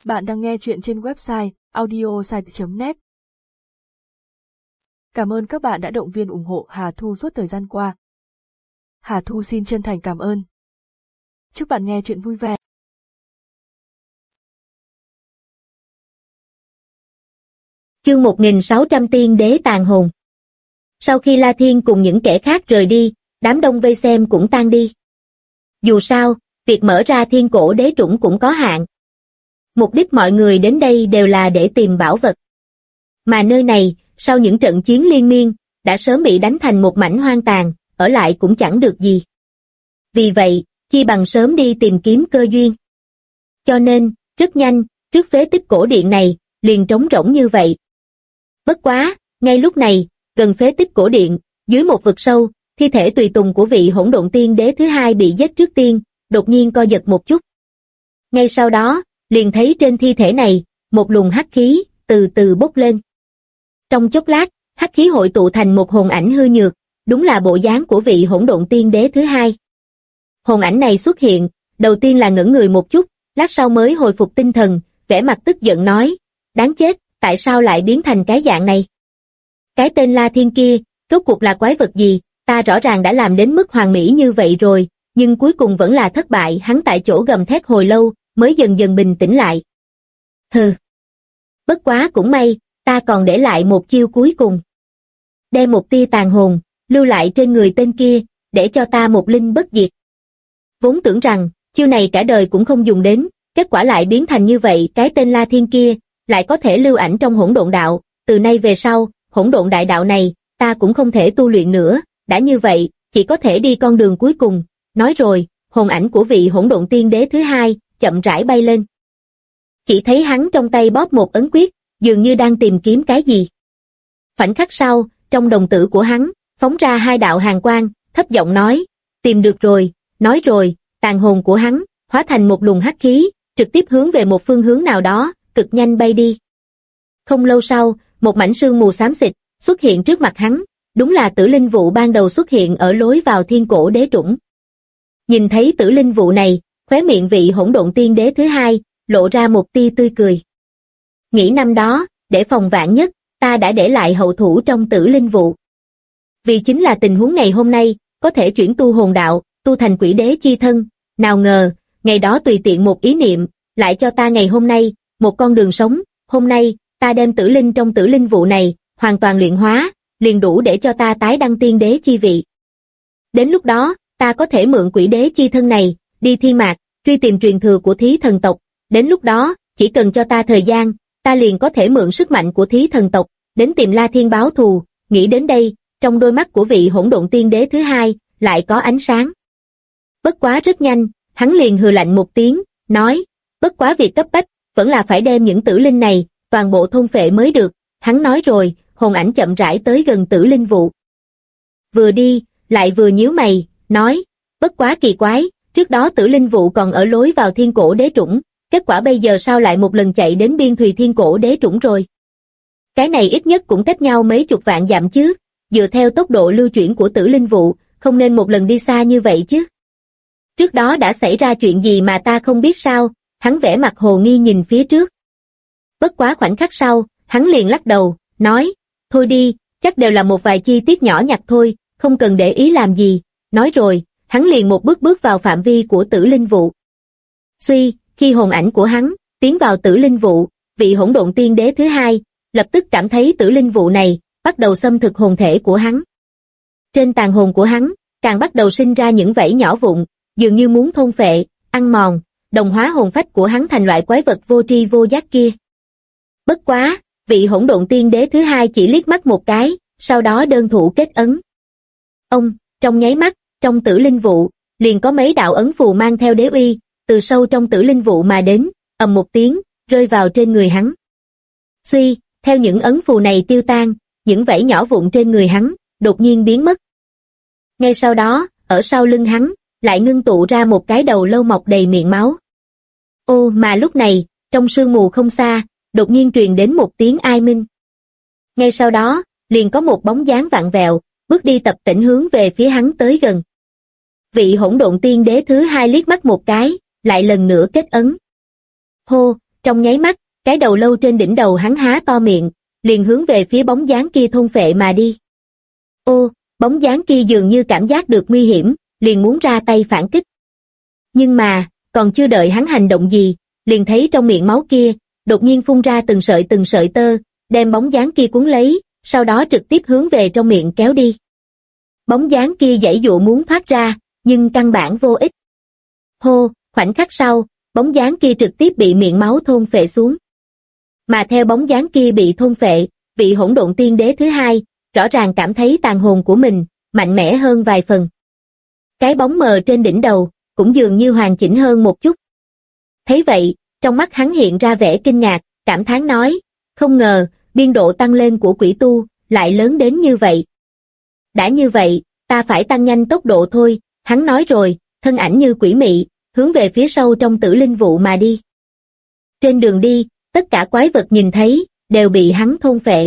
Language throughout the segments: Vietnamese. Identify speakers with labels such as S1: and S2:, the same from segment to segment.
S1: Bạn đang nghe chuyện trên website audiosite.net. Cảm ơn các bạn đã động viên ủng hộ Hà Thu suốt thời gian qua. Hà Thu xin chân thành cảm ơn. Chúc bạn nghe chuyện vui vẻ.
S2: Chương 1600 Tiên Đế tàn hồn. Sau khi La Thiên cùng những kẻ khác rời đi, đám đông vây xem cũng tan đi. Dù sao, việc mở ra thiên cổ đế trũng cũng có hạn. Mục đích mọi người đến đây đều là để tìm bảo vật. Mà nơi này, sau những trận chiến liên miên, đã sớm bị đánh thành một mảnh hoang tàn, ở lại cũng chẳng được gì. Vì vậy, chi bằng sớm đi tìm kiếm cơ duyên. Cho nên, rất nhanh, trước phế tích cổ điện này, liền trống rỗng như vậy. Bất quá, ngay lúc này, gần phế tích cổ điện, dưới một vực sâu, thi thể tùy tùng của vị hỗn độn tiên đế thứ hai bị giết trước tiên, đột nhiên co giật một chút. Ngay sau đó, liền thấy trên thi thể này, một luồng hắc khí, từ từ bốc lên. Trong chốc lát, hắc khí hội tụ thành một hồn ảnh hư nhược, đúng là bộ dáng của vị hỗn độn tiên đế thứ hai. Hồn ảnh này xuất hiện, đầu tiên là ngẩn người một chút, lát sau mới hồi phục tinh thần, vẻ mặt tức giận nói, đáng chết, tại sao lại biến thành cái dạng này? Cái tên La Thiên kia, rốt cuộc là quái vật gì, ta rõ ràng đã làm đến mức hoàn mỹ như vậy rồi, nhưng cuối cùng vẫn là thất bại. Hắn tại chỗ gầm thét hồi lâu, mới dần dần bình tĩnh lại. Hừ. Bất quá cũng may, ta còn để lại một chiêu cuối cùng. Đem một tia tàn hồn, lưu lại trên người tên kia, để cho ta một linh bất diệt. Vốn tưởng rằng, chiêu này cả đời cũng không dùng đến, kết quả lại biến thành như vậy. Cái tên La Thiên kia, lại có thể lưu ảnh trong hỗn độn đạo, từ nay về sau, hỗn độn đại đạo này, ta cũng không thể tu luyện nữa, đã như vậy, chỉ có thể đi con đường cuối cùng. Nói rồi, hồn ảnh của vị hỗn độn tiên đế thứ hai, chậm rãi bay lên. Chỉ thấy hắn trong tay bóp một ấn quyết, dường như đang tìm kiếm cái gì. Khoảnh khắc sau, trong đồng tử của hắn, phóng ra hai đạo hàn quang, thấp giọng nói, tìm được rồi. Nói rồi, tàn hồn của hắn, hóa thành một luồng hắc khí, trực tiếp hướng về một phương hướng nào đó, cực nhanh bay đi. Không lâu sau, một mảnh sương mù xám xịt, xuất hiện trước mặt hắn, đúng là tử linh vụ ban đầu xuất hiện ở lối vào thiên cổ đế trũng. Nhìn thấy tử linh vụ này, khóe miệng vị hỗn độn tiên đế thứ hai, lộ ra một tia tươi cười. Nghĩ năm đó, để phòng vạn nhất, ta đã để lại hậu thủ trong tử linh vụ. Vì chính là tình huống ngày hôm nay, có thể chuyển tu hồn đạo, tu thành quỷ đế chi thân, nào ngờ, ngày đó tùy tiện một ý niệm, lại cho ta ngày hôm nay, một con đường sống. Hôm nay, ta đem tử linh trong tử linh vụ này, hoàn toàn luyện hóa, liền đủ để cho ta tái đăng tiên đế chi vị. Đến lúc đó, ta có thể mượn quỷ đế chi thân này, đi thiên mạc, truy tìm truyền thừa của thí thần tộc. Đến lúc đó, chỉ cần cho ta thời gian, ta liền có thể mượn sức mạnh của thí thần tộc, đến tìm La Thiên báo thù. Nghĩ đến đây, trong đôi mắt của vị hỗn độn tiên đế thứ hai, lại có ánh sáng. Bất quá rất nhanh, hắn liền hừ lạnh một tiếng, nói, bất quá việc cấp bách, vẫn là phải đem những tử linh này, toàn bộ thôn phệ mới được. Hắn nói rồi, hồn ảnh chậm rãi tới gần tử linh vụ. Vừa đi, lại vừa nhíu mày, nói, bất quá kỳ quái, trước đó tử linh vụ còn ở lối vào thiên cổ đế trũng, kết quả bây giờ sao lại một lần chạy đến biên thùy thiên cổ đế trũng rồi? Cái này ít nhất cũng cách nhau mấy chục vạn dặm chứ, dựa theo tốc độ lưu chuyển của tử linh vụ, không nên một lần đi xa như vậy chứ. Trước đó đã xảy ra chuyện gì mà ta không biết sao? Hắn vẻ mặt hồ nghi nhìn phía trước. Bất quá khoảnh khắc sau, hắn liền lắc đầu, nói, thôi đi, chắc đều là một vài chi tiết nhỏ nhặt thôi, không cần để ý làm gì. Nói rồi, hắn liền một bước bước vào phạm vi của tử linh vụ. Suy, khi hồn ảnh của hắn tiến vào tử linh vụ, vị hỗn độn tiên đế thứ hai, lập tức cảm thấy tử linh vụ này bắt đầu xâm thực hồn thể của hắn. Trên tàn hồn của hắn, càng bắt đầu sinh ra những vảy nhỏ vụn, dường như muốn thôn phệ, ăn mòn, đồng hóa hồn phách của hắn thành loại quái vật vô tri vô giác kia. Bất quá, vị hỗn độn tiên đế thứ hai chỉ liếc mắt một cái, sau đó đơn thủ kết ấn. Trong nháy mắt, trong tử linh vụ, liền có mấy đạo ấn phù mang theo đế uy, từ sâu trong tử linh vụ mà đến, ầm một tiếng, rơi vào trên người hắn. Suy, theo những ấn phù này tiêu tan, những vảy nhỏ vụn trên người hắn, đột nhiên biến mất. Ngay sau đó, ở sau lưng hắn, lại ngưng tụ ra một cái đầu lâu mọc đầy miệng máu. Ô mà lúc này, trong sương mù không xa, đột nhiên truyền đến một tiếng ai minh. Ngay sau đó, liền có một bóng dáng vặn vẹo, bước đi tập tễnh hướng về phía hắn tới gần. Vị hỗn độn tiên đế thứ hai liếc mắt một cái, lại lần nữa kết ấn. Hô, Trong nháy mắt, cái đầu lâu trên đỉnh đầu hắn há to miệng, liền hướng về phía bóng dáng kia thôn phệ mà đi. Ô, bóng dáng kia dường như cảm giác được nguy hiểm, liền muốn ra tay phản kích. Nhưng mà, còn chưa đợi hắn hành động gì, liền thấy trong miệng máu kia, đột nhiên phun ra từng sợi tơ, đem bóng dáng kia cuốn lấy, sau đó trực tiếp hướng về trong miệng kéo đi. Bóng dáng kia giãy dụa muốn thoát ra, nhưng căn bản vô ích. Hô, khoảnh khắc sau, bóng dáng kia trực tiếp bị miệng máu thôn phệ xuống. Mà theo bóng dáng kia bị thôn phệ, vị hỗn độn tiên đế thứ hai, rõ ràng cảm thấy tàn hồn của mình, mạnh mẽ hơn vài phần. Cái bóng mờ trên đỉnh đầu, cũng dường như hoàn chỉnh hơn một chút. Thấy vậy, trong mắt hắn hiện ra vẻ kinh ngạc, cảm thán nói, không ngờ, biên độ tăng lên của quỷ tu, lại lớn đến như vậy. Đã như vậy, ta phải tăng nhanh tốc độ thôi, hắn nói rồi, thân ảnh như quỷ mị, hướng về phía sâu trong tử linh vụ mà đi. Trên đường đi, tất cả quái vật nhìn thấy, đều bị hắn thôn phệ.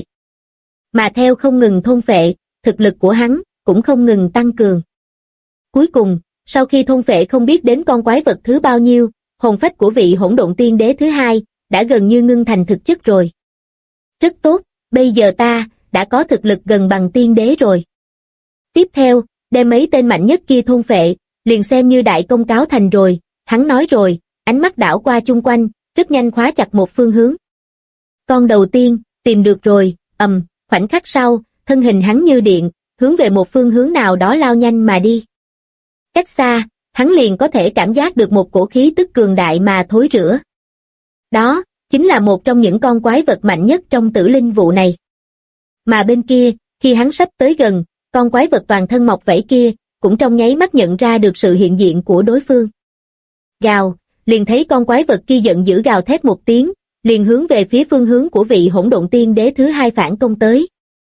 S2: Mà theo không ngừng thôn phệ, thực lực của hắn, cũng không ngừng tăng cường. Cuối cùng, sau khi thôn phệ không biết đến con quái vật thứ bao nhiêu, hồn phách của vị hỗn độn tiên đế thứ hai, đã gần như ngưng thành thực chất rồi. Rất tốt, bây giờ ta, đã có thực lực gần bằng tiên đế rồi. Tiếp theo, đem mấy tên mạnh nhất kia thôn phệ, liền xem như đại công cáo thành rồi, hắn nói rồi, ánh mắt đảo qua chung quanh, rất nhanh khóa chặt một phương hướng. Con đầu tiên, tìm được rồi, khoảnh khắc sau, thân hình hắn như điện, hướng về một phương hướng nào đó lao nhanh mà đi. Cách xa, hắn liền có thể cảm giác được một cổ khí tức cường đại mà thối rữa. Đó, chính là một trong những con quái vật mạnh nhất trong tử linh vụ này. Mà bên kia, khi hắn sắp tới gần, con quái vật toàn thân mọc vảy kia, cũng trong nháy mắt nhận ra được sự hiện diện của đối phương. Gào, liền thấy con quái vật kia giận dữ gào thét một tiếng, liền hướng về phía phương hướng của vị hỗn độn tiên đế thứ hai phản công tới.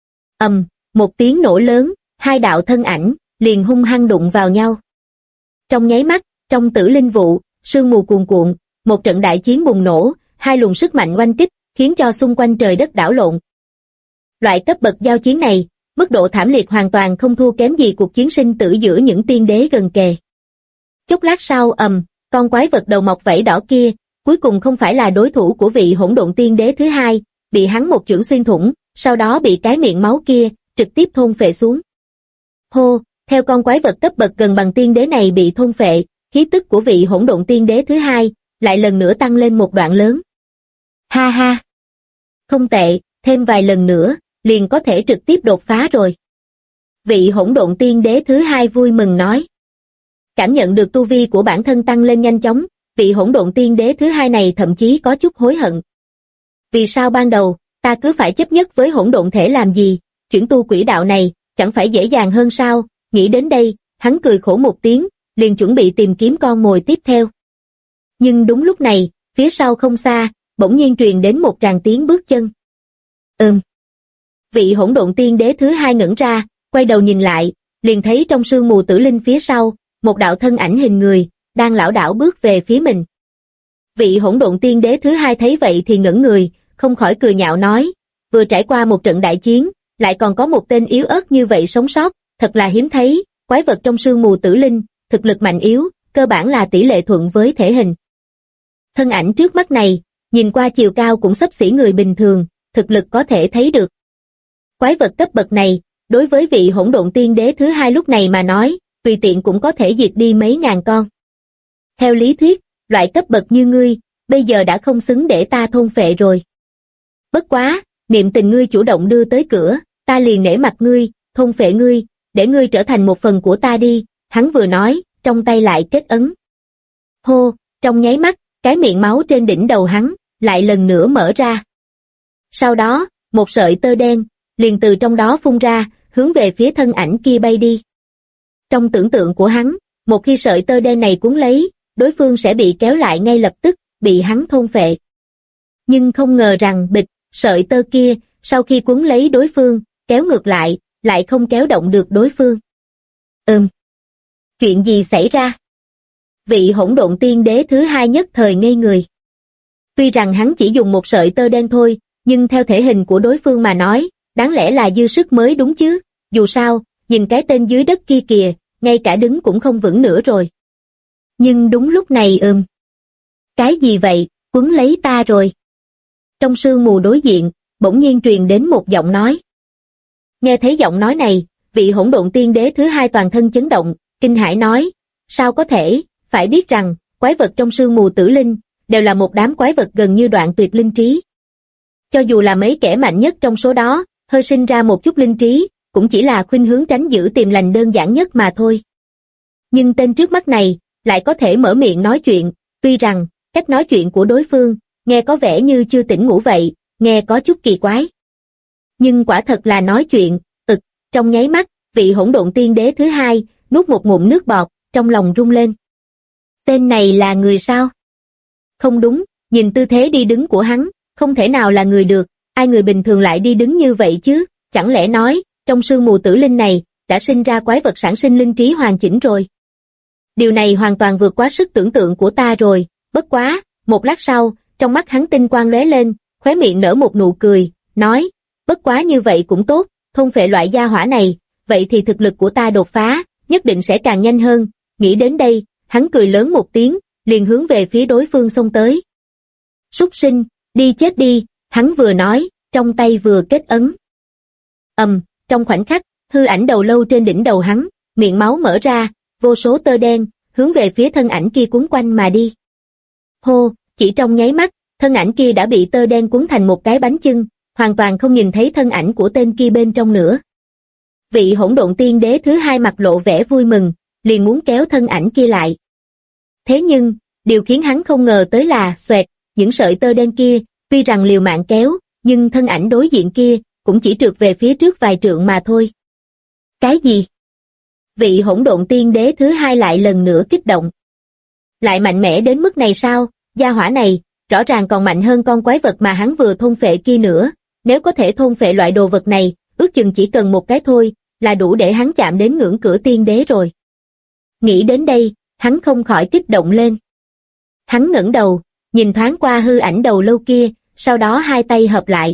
S2: Một tiếng nổ lớn, hai đạo thân ảnh, liền hung hăng đụng vào nhau. Trong nháy mắt, trong tử linh vụ, sương mù cuồn cuộn, một trận đại chiến bùng nổ, hai luồng sức mạnh oanh kích, khiến cho xung quanh trời đất đảo lộn. Loại cấp bậc giao chiến này, mức độ thảm liệt hoàn toàn không thua kém gì cuộc chiến sinh tử giữa những tiên đế gần kề. Chốc lát sau, con quái vật đầu mọc vảy đỏ kia, cuối cùng không phải là đối thủ của vị hỗn độn tiên đế thứ hai, bị hắn một chưởng xuyên thủng, sau đó bị cái miệng máu kia, trực tiếp thôn phệ xuống. Hô, theo con quái vật cấp bậc gần bằng tiên đế này bị thôn phệ, khí tức của vị hỗn độn tiên đế thứ hai, lại lần nữa tăng lên một đoạn lớn. Ha ha! Không tệ, thêm vài lần nữa, liền có thể trực tiếp đột phá rồi. Vị hỗn độn tiên đế thứ hai vui mừng nói. Cảm nhận được tu vi của bản thân tăng lên nhanh chóng, vị hỗn độn tiên đế thứ hai này thậm chí có chút hối hận. Vì sao ban đầu, ta cứ phải chấp nhất với hỗn độn thể làm gì, chuyển tu quỷ đạo này, chẳng phải dễ dàng hơn sao, nghĩ đến đây, hắn cười khổ một tiếng, liền chuẩn bị tìm kiếm con mồi tiếp theo. Nhưng đúng lúc này, phía sau không xa, bỗng nhiên truyền đến một tràng tiếng bước chân. Vị hỗn độn tiên đế thứ hai ngẩng ra, quay đầu nhìn lại, liền thấy trong sương mù tử linh phía sau, một đạo thân ảnh hình người, đang lảo đảo bước về phía mình. Vị hỗn độn tiên đế thứ hai thấy vậy thì ngẩn người, không khỏi cười nhạo nói, vừa trải qua một trận đại chiến, lại còn có một tên yếu ớt như vậy sống sót, thật là hiếm thấy, quái vật trong sương mù tử linh, thực lực mạnh yếu, cơ bản là tỷ lệ thuận với thể hình. Thân ảnh trước mắt này, nhìn qua chiều cao cũng xấp xỉ người bình thường, thực lực có thể thấy được. Quái vật cấp bậc này, đối với vị hỗn độn tiên đế thứ hai lúc này mà nói, tùy tiện cũng có thể diệt đi mấy ngàn con. Theo lý thuyết, loại cấp bậc như ngươi, bây giờ đã không xứng để ta thôn phệ rồi. Bất quá, niệm tình ngươi chủ động đưa tới cửa, ta liền nể mặt ngươi, thôn phệ ngươi, để ngươi trở thành một phần của ta đi, hắn vừa nói, trong tay lại kết ấn. Hô, trong nháy mắt, cái miệng máu trên đỉnh đầu hắn, lại lần nữa mở ra. Sau đó, một sợi tơ đen, liền từ trong đó phun ra, hướng về phía thân ảnh kia bay đi. Trong tưởng tượng của hắn, một khi sợi tơ đen này cuốn lấy, đối phương sẽ bị kéo lại ngay lập tức, bị hắn thôn phệ. Nhưng không ngờ rằng bịch, sợi tơ kia, sau khi cuốn lấy đối phương, kéo ngược lại không kéo động được đối phương. Chuyện gì xảy ra? Vị hỗn độn tiên đế thứ hai nhất thời ngây người. Tuy rằng hắn chỉ dùng một sợi tơ đen thôi, nhưng theo thể hình của đối phương mà nói, đáng lẽ là dư sức mới đúng chứ, dù sao, nhìn cái tên dưới đất kia kìa, ngay cả đứng cũng không vững nữa rồi. Nhưng đúng lúc này Cái gì vậy? Quấn lấy ta rồi. Trong sương mù đối diện, bỗng nhiên truyền đến một giọng nói. Nghe thấy giọng nói này, vị hỗn độn tiên đế thứ hai toàn thân chấn động, kinh hãi nói, sao có thể, phải biết rằng, quái vật trong sương mù tử linh, đều là một đám quái vật gần như đoạn tuyệt linh trí. Cho dù là mấy kẻ mạnh nhất trong số đó, hơi sinh ra một chút linh trí, cũng chỉ là khuynh hướng tránh giữ tìm lành đơn giản nhất mà thôi. Nhưng tên trước mắt này, lại có thể mở miệng nói chuyện, tuy rằng, cách nói chuyện của đối phương, nghe có vẻ như chưa tỉnh ngủ vậy, nghe có chút kỳ quái. Nhưng quả thật là nói chuyện, trong nháy mắt, vị hỗn độn tiên đế thứ hai, nuốt một ngụm nước bọt, trong lòng rung lên. Tên này là người sao? Không đúng, nhìn tư thế đi đứng của hắn, không thể nào là người được, ai người bình thường lại đi đứng như vậy chứ, chẳng lẽ nói, trong sương mù tử linh này, đã sinh ra quái vật sản sinh linh trí hoàn chỉnh rồi. Điều này hoàn toàn vượt quá sức tưởng tượng của ta rồi, bất quá, một lát sau, trong mắt hắn tinh quang lóe lên, khóe miệng nở một nụ cười, nói, bất quá như vậy cũng tốt, thôn phệ loại gia hỏa này, vậy thì thực lực của ta đột phá, nhất định sẽ càng nhanh hơn, nghĩ đến đây, hắn cười lớn một tiếng, liền hướng về phía đối phương xông tới. Súc sinh, đi chết đi, hắn vừa nói, trong tay vừa kết ấn. Trong khoảnh khắc, hư ảnh đầu lâu trên đỉnh đầu hắn, miệng máu mở ra, vô số tơ đen, hướng về phía thân ảnh kia cuốn quanh mà đi. Hô, chỉ trong nháy mắt, thân ảnh kia đã bị tơ đen cuốn thành một cái bánh chưng, hoàn toàn không nhìn thấy thân ảnh của tên kia bên trong nữa. Vị hỗn độn tiên đế thứ hai mặt lộ vẻ vui mừng, liền muốn kéo thân ảnh kia lại. Thế nhưng, điều khiến hắn không ngờ tới là, xoẹt, những sợi tơ đen kia, tuy rằng liều mạng kéo, nhưng thân ảnh đối diện kia, cũng chỉ trượt về phía trước vài trượng mà thôi. Cái gì? Vị hỗn độn tiên đế thứ hai lại lần nữa kích động. Lại mạnh mẽ đến mức này sao? Gia hỏa này, rõ ràng còn mạnh hơn con quái vật mà hắn vừa thôn phệ kia nữa. Nếu có thể thôn phệ loại đồ vật này, ước chừng chỉ cần một cái thôi, là đủ để hắn chạm đến ngưỡng cửa tiên đế rồi. Nghĩ đến đây, hắn không khỏi kích động lên. Hắn ngẩng đầu, nhìn thoáng qua hư ảnh đầu lâu kia, sau đó hai tay hợp lại.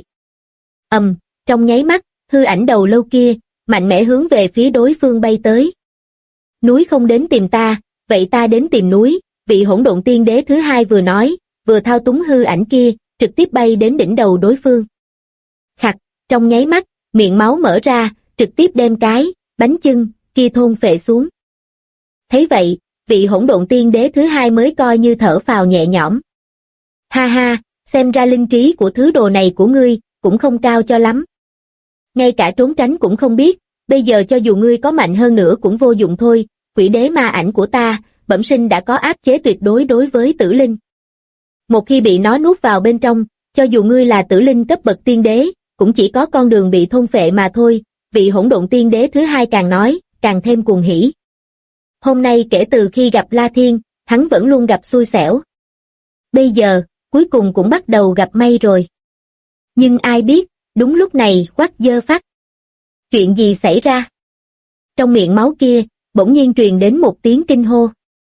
S2: Trong nháy mắt, hư ảnh đầu lâu kia, mạnh mẽ hướng về phía đối phương bay tới. Núi không đến tìm ta, vậy ta đến tìm núi, vị hỗn độn tiên đế thứ hai vừa nói, vừa thao túng hư ảnh kia, trực tiếp bay đến đỉnh đầu đối phương. Khặt, trong nháy mắt, miệng máu mở ra, trực tiếp đem cái, bánh chưng, kia thôn phệ xuống. Thấy vậy, vị hỗn độn tiên đế thứ hai mới coi như thở phào nhẹ nhõm. Ha ha, xem ra linh trí của thứ đồ này của ngươi, cũng không cao cho lắm. Ngay cả trốn tránh cũng không biết, bây giờ cho dù ngươi có mạnh hơn nữa cũng vô dụng thôi, quỷ đế ma ảnh của ta, bẩm sinh đã có áp chế tuyệt đối đối với tử linh. Một khi bị nó nuốt vào bên trong, cho dù ngươi là tử linh cấp bậc tiên đế, cũng chỉ có con đường bị thôn phệ mà thôi, vị hỗn độn tiên đế thứ hai càng nói, càng thêm cuồng hỉ. Hôm nay kể từ khi gặp La Thiên, hắn vẫn luôn gặp xui xẻo. Bây giờ, cuối cùng cũng bắt đầu gặp may rồi. Nhưng ai biết, đúng lúc này quắc dơ phát. Chuyện gì xảy ra? Trong miệng máu kia, bỗng nhiên truyền đến một tiếng kinh hô.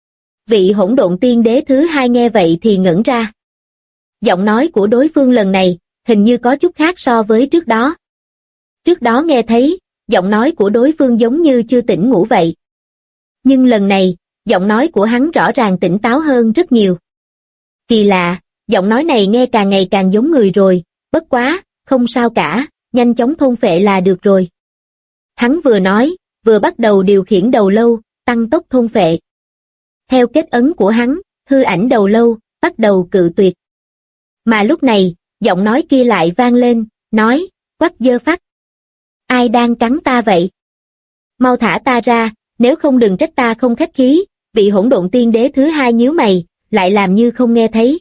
S2: Vị hỗn độn tiên đế thứ hai nghe vậy thì ngẩn ra. Giọng nói của đối phương lần này, hình như có chút khác so với trước đó. Trước đó nghe thấy, giọng nói của đối phương giống như chưa tỉnh ngủ vậy. Nhưng lần này, giọng nói của hắn rõ ràng tỉnh táo hơn rất nhiều. Kỳ lạ, giọng nói này nghe càng ngày càng giống người rồi, bất quá, không sao cả, nhanh chóng thôn phệ là được rồi. Hắn vừa nói, vừa bắt đầu điều khiển đầu lâu, tăng tốc thôn phệ. Theo kết ấn của hắn, hư ảnh đầu lâu, bắt đầu cự tuyệt. Mà lúc này, giọng nói kia lại vang lên, nói, quắc dơ phát. Ai đang cắn ta vậy? Mau thả ta ra, nếu không đừng trách ta không khách khí, vị hỗn độn tiên đế thứ hai nhíu mày, lại làm như không nghe thấy.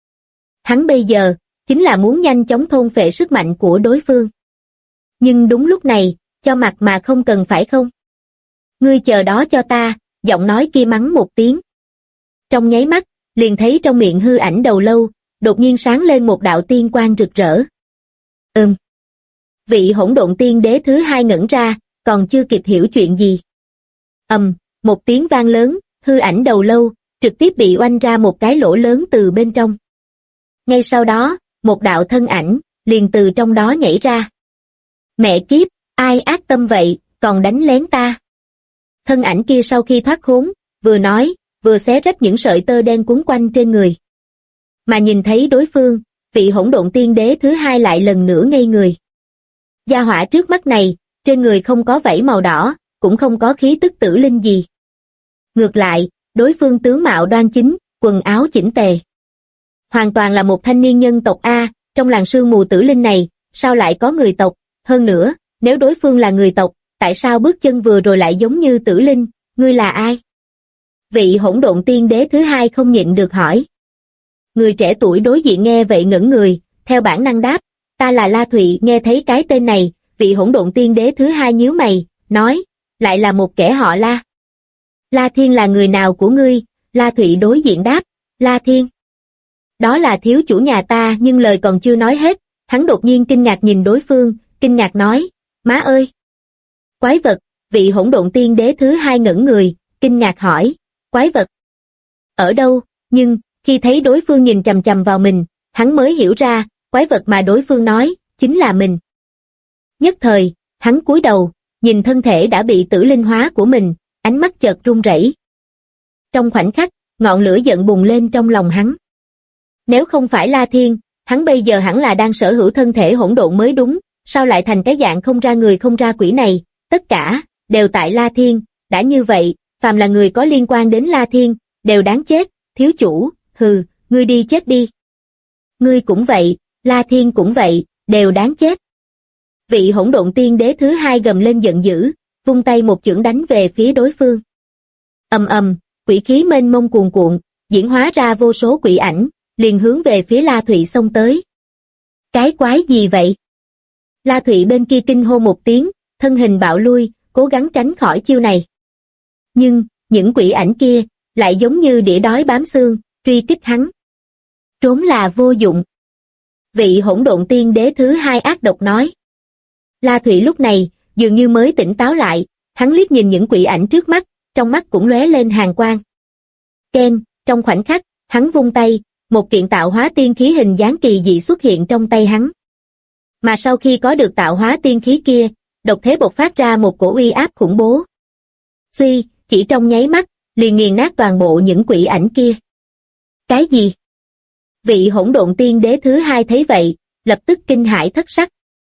S2: Hắn bây giờ, chính là muốn nhanh chóng thôn phệ sức mạnh của đối phương. Nhưng đúng lúc này, cho mặt mà không cần phải không? Ngươi chờ đó cho ta, giọng nói kia mắng một tiếng. Trong nháy mắt, liền thấy trong miệng hư ảnh đầu lâu, đột nhiên sáng lên một đạo tiên quang rực rỡ. Vị hỗn độn tiên đế thứ hai ngẩn ra, còn chưa kịp hiểu chuyện gì. Một tiếng vang lớn, hư ảnh đầu lâu, trực tiếp bị oanh ra một cái lỗ lớn từ bên trong. Ngay sau đó, một đạo thân ảnh, liền từ trong đó nhảy ra. Mẹ kiếp, ai ác tâm vậy, còn đánh lén ta. Thân ảnh kia sau khi thoát khốn, vừa nói, vừa xé rách những sợi tơ đen quấn quanh trên người. Mà nhìn thấy đối phương, vị hỗn độn tiên đế thứ hai lại lần nữa ngây người. Gia hỏa trước mắt này, trên người không có vảy màu đỏ, cũng không có khí tức tử linh gì. Ngược lại, đối phương tướng mạo đoan chính, quần áo chỉnh tề. Hoàn toàn là một thanh niên nhân tộc A, trong làng sương mù tử linh này, sao lại có người tộc, hơn nữa, nếu đối phương là người tộc, tại sao bước chân vừa rồi lại giống như tử linh, ngươi là ai? Vị hỗn độn tiên đế thứ hai không nhịn được hỏi. Người trẻ tuổi đối diện nghe vậy ngẩn người, theo bản năng đáp, ta là La Thụy. Nghe thấy cái tên này, vị hỗn độn tiên đế thứ hai nhíu mày, nói, lại là một kẻ họ La. La Thiên là người nào của ngươi? La Thụy đối diện đáp, La Thiên. Đó là thiếu chủ nhà ta, nhưng lời còn chưa nói hết, hắn đột nhiên kinh ngạc nhìn đối phương, kinh ngạc nói, má ơi! Quái vật, vị hỗn độn tiên đế thứ hai ngẩn người, kinh ngạc hỏi, quái vật? Ở đâu? Nhưng, khi thấy đối phương nhìn chằm chằm vào mình, hắn mới hiểu ra, quái vật mà đối phương nói, chính là mình. Nhất thời, hắn cúi đầu, nhìn thân thể đã bị tử linh hóa của mình, ánh mắt chợt run rẩy. Trong khoảnh khắc, ngọn lửa giận bùng lên trong lòng hắn. Nếu không phải La Thiên, hắn bây giờ hẳn là đang sở hữu thân thể hỗn độn mới đúng, sao lại thành cái dạng không ra người không ra quỷ này, tất cả, đều tại La Thiên, đã như vậy, phàm là người có liên quan đến La Thiên, đều đáng chết, thiếu chủ, hừ, ngươi đi chết đi. Ngươi cũng vậy, La Thiên cũng vậy, đều đáng chết. Vị hỗn độn tiên đế thứ hai gầm lên giận dữ, vung tay một chưởng đánh về phía đối phương. Ầm ầm, quỷ khí mênh mông cuồn cuộn, diễn hóa ra vô số quỷ ảnh, liền hướng về phía La Thụy xông tới. Cái quái gì vậy? La Thụy bên kia kinh hô một tiếng, thân hình bạo lui, cố gắng tránh khỏi chiêu này. Nhưng, những quỷ ảnh kia, lại giống như đĩa đói bám xương, truy kích hắn. Trốn là vô dụng. Vị hỗn độn tiên đế thứ hai ác độc nói. La Thụy lúc này, dường như mới tỉnh táo lại, hắn liếc nhìn những quỷ ảnh trước mắt, trong mắt cũng lóe lên hàn quang. Ken, trong khoảnh khắc, hắn vung tay, một kiện tạo hóa tiên khí hình dáng kỳ dị xuất hiện trong tay hắn. Mà sau khi có được tạo hóa tiên khí kia, độc thế bộc phát ra một cổ uy áp khủng bố. Suy, chỉ trong nháy mắt, liền nghiền nát toàn bộ những quỷ ảnh kia. Cái gì? Vị hỗn độn tiên đế thứ hai thấy vậy, lập tức kinh hãi thất sắc.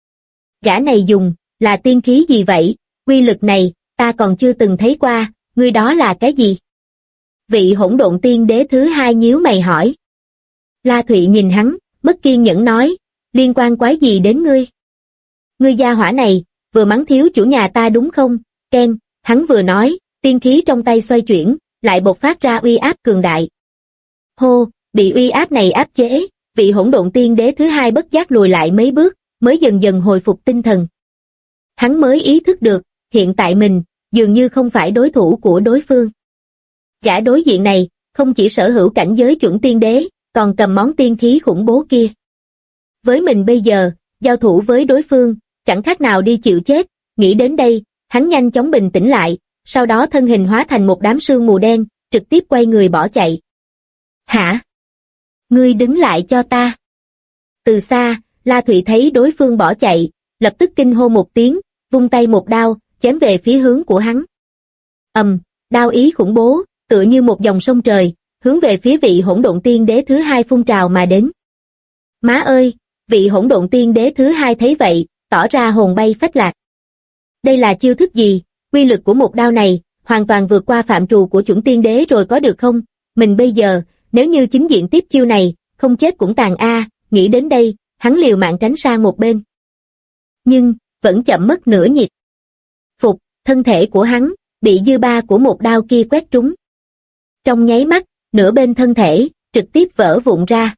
S2: Gã này dùng, là tiên khí gì vậy? Quy lực này, ta còn chưa từng thấy qua, ngươi đó là cái gì? Vị hỗn độn tiên đế thứ hai nhíu mày hỏi. La Thụy nhìn hắn, mất kiên nhẫn nói, liên quan quái gì đến ngươi? Ngươi gia hỏa này, vừa mắng thiếu chủ nhà ta đúng không? Ken, hắn vừa nói, tiên khí trong tay xoay chuyển, lại bộc phát ra uy áp cường đại. Hô, bị uy áp này áp chế, vị hỗn độn tiên đế thứ hai bất giác lùi lại mấy bước, mới dần dần hồi phục tinh thần. Hắn mới ý thức được, hiện tại mình, dường như không phải đối thủ của đối phương. Gã đối diện này, không chỉ sở hữu cảnh giới chuẩn tiên đế, còn cầm món tiên khí khủng bố kia. Với mình bây giờ, giao thủ với đối phương, chẳng khác nào đi chịu chết, nghĩ đến đây, hắn nhanh chóng bình tĩnh lại, sau đó thân hình hóa thành một đám sương mù đen, trực tiếp quay người bỏ chạy. Hả? Ngươi đứng lại cho ta. Từ xa, La Thụy thấy đối phương bỏ chạy, lập tức kinh hô một tiếng, vung tay một đao, chém về phía hướng của hắn. Đao ý khủng bố, tựa như một dòng sông trời, hướng về phía vị hỗn độn tiên đế thứ hai phun trào mà đến. Má ơi, vị hỗn độn tiên đế thứ hai thấy vậy, tỏ ra hồn bay phách lạc. Đây là chiêu thức gì? Quy lực của một đao này, hoàn toàn vượt qua phạm trù của chuẩn tiên đế rồi có được không? Mình bây giờ, nếu như chính diện tiếp chiêu này, không chết cũng tàn a. Nghĩ đến đây, hắn liều mạng tránh sang một bên. Nhưng, vẫn chậm mất nửa nhịp. Phục, thân thể của hắn, bị dư ba của một đao kia quét trúng. Trong nháy mắt, nửa bên thân thể, trực tiếp vỡ vụn ra.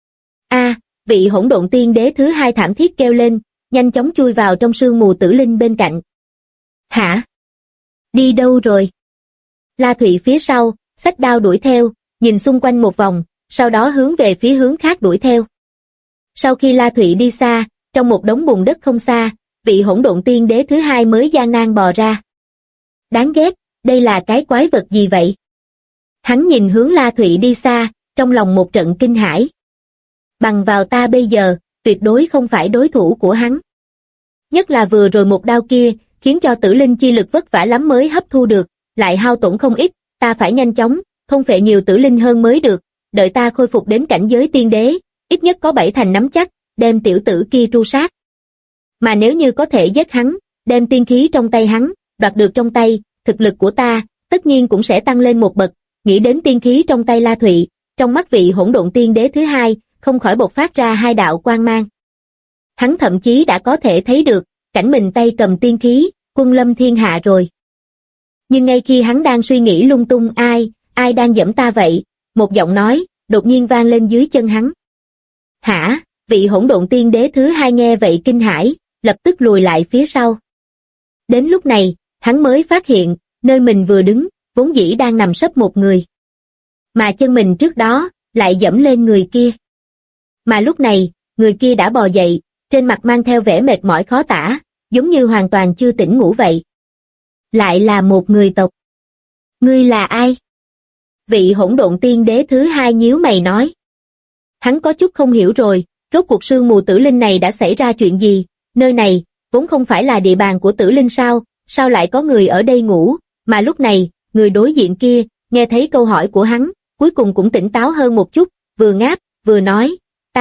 S2: Vị hỗn độn tiên đế thứ hai thảm thiết kêu lên, nhanh chóng chui vào trong sương mù tử linh bên cạnh. Hả? Đi đâu rồi? La Thụy phía sau, xách đao đuổi theo, nhìn xung quanh một vòng, sau đó hướng về phía hướng khác đuổi theo. Sau khi La Thụy đi xa, trong một đống bùn đất không xa, vị hỗn độn tiên đế thứ hai mới gian nan bò ra. Đáng ghét, đây là cái quái vật gì vậy? Hắn nhìn hướng La Thụy đi xa, trong lòng một trận kinh hãi. Bằng vào ta bây giờ, tuyệt đối không phải đối thủ của hắn. Nhất là vừa rồi một đao kia, khiến cho tử linh chi lực vất vả lắm mới hấp thu được, lại hao tổn không ít, ta phải nhanh chóng, không phệ nhiều tử linh hơn mới được, đợi ta khôi phục đến cảnh giới tiên đế, ít nhất có 7 thành nắm chắc, đem tiểu tử kia tru sát. Mà nếu như có thể giết hắn, đem tiên khí trong tay hắn, đoạt được trong tay, thực lực của ta, tất nhiên cũng sẽ tăng lên một bậc. Nghĩ đến tiên khí trong tay La Thụy, trong mắt vị hỗn độn tiên đế thứ hai, không khỏi bộc phát ra 2 đạo quang mang. Hắn thậm chí đã có thể thấy được, cảnh mình tay cầm tiên khí, quân lâm thiên hạ rồi. Nhưng ngay khi hắn đang suy nghĩ lung tung ai đang giẫm ta vậy, một giọng nói, đột nhiên vang lên dưới chân hắn. Hả, vị hỗn độn tiên đế thứ hai nghe vậy kinh hãi, lập tức lùi lại phía sau. Đến lúc này, hắn mới phát hiện, nơi mình vừa đứng, vốn dĩ đang nằm sấp một người. Mà chân mình trước đó, lại dẫm lên người kia. Mà lúc này, người kia đã bò dậy, trên mặt mang theo vẻ mệt mỏi khó tả, giống như hoàn toàn chưa tỉnh ngủ vậy. Lại là một người tộc. Ngươi là ai? Vị hỗn độn tiên đế thứ hai nhíu mày nói. Hắn có chút không hiểu rồi, rốt cuộc sương mù tử linh này đã xảy ra chuyện gì, nơi này, vốn không phải là địa bàn của tử linh sao lại có người ở đây ngủ, mà lúc này, người đối diện kia, nghe thấy câu hỏi của hắn, cuối cùng cũng tỉnh táo hơn một chút, vừa ngáp, vừa nói,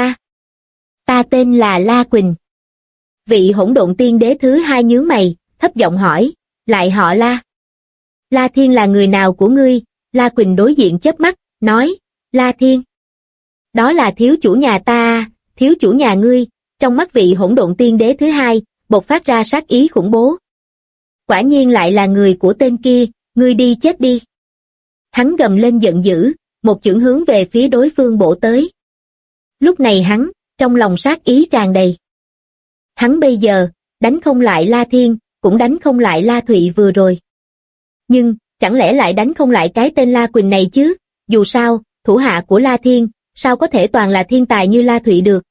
S2: ta tên là La Quỳnh. Vị hỗn độn tiên đế thứ hai nhướng mày, thấp giọng hỏi, lại họ La. La Thiên là người nào của ngươi? La Quỳnh đối diện chớp mắt, nói, La Thiên. Đó là thiếu chủ nhà ta, thiếu chủ nhà ngươi, trong mắt vị hỗn độn tiên đế thứ hai, bộc phát ra sát ý khủng bố. Quả nhiên lại là người của tên kia, ngươi đi chết đi. Hắn gầm lên giận dữ, một chưởng hướng về phía đối phương bổ tới. Lúc này hắn, trong lòng sát ý tràn đầy. Hắn bây giờ, đánh không lại La Thiên, cũng đánh không lại La Thụy vừa rồi. Nhưng, chẳng lẽ lại đánh không lại cái tên La Quỳnh này chứ? Dù sao, thủ hạ của La Thiên, sao có thể toàn là thiên tài như La Thụy được?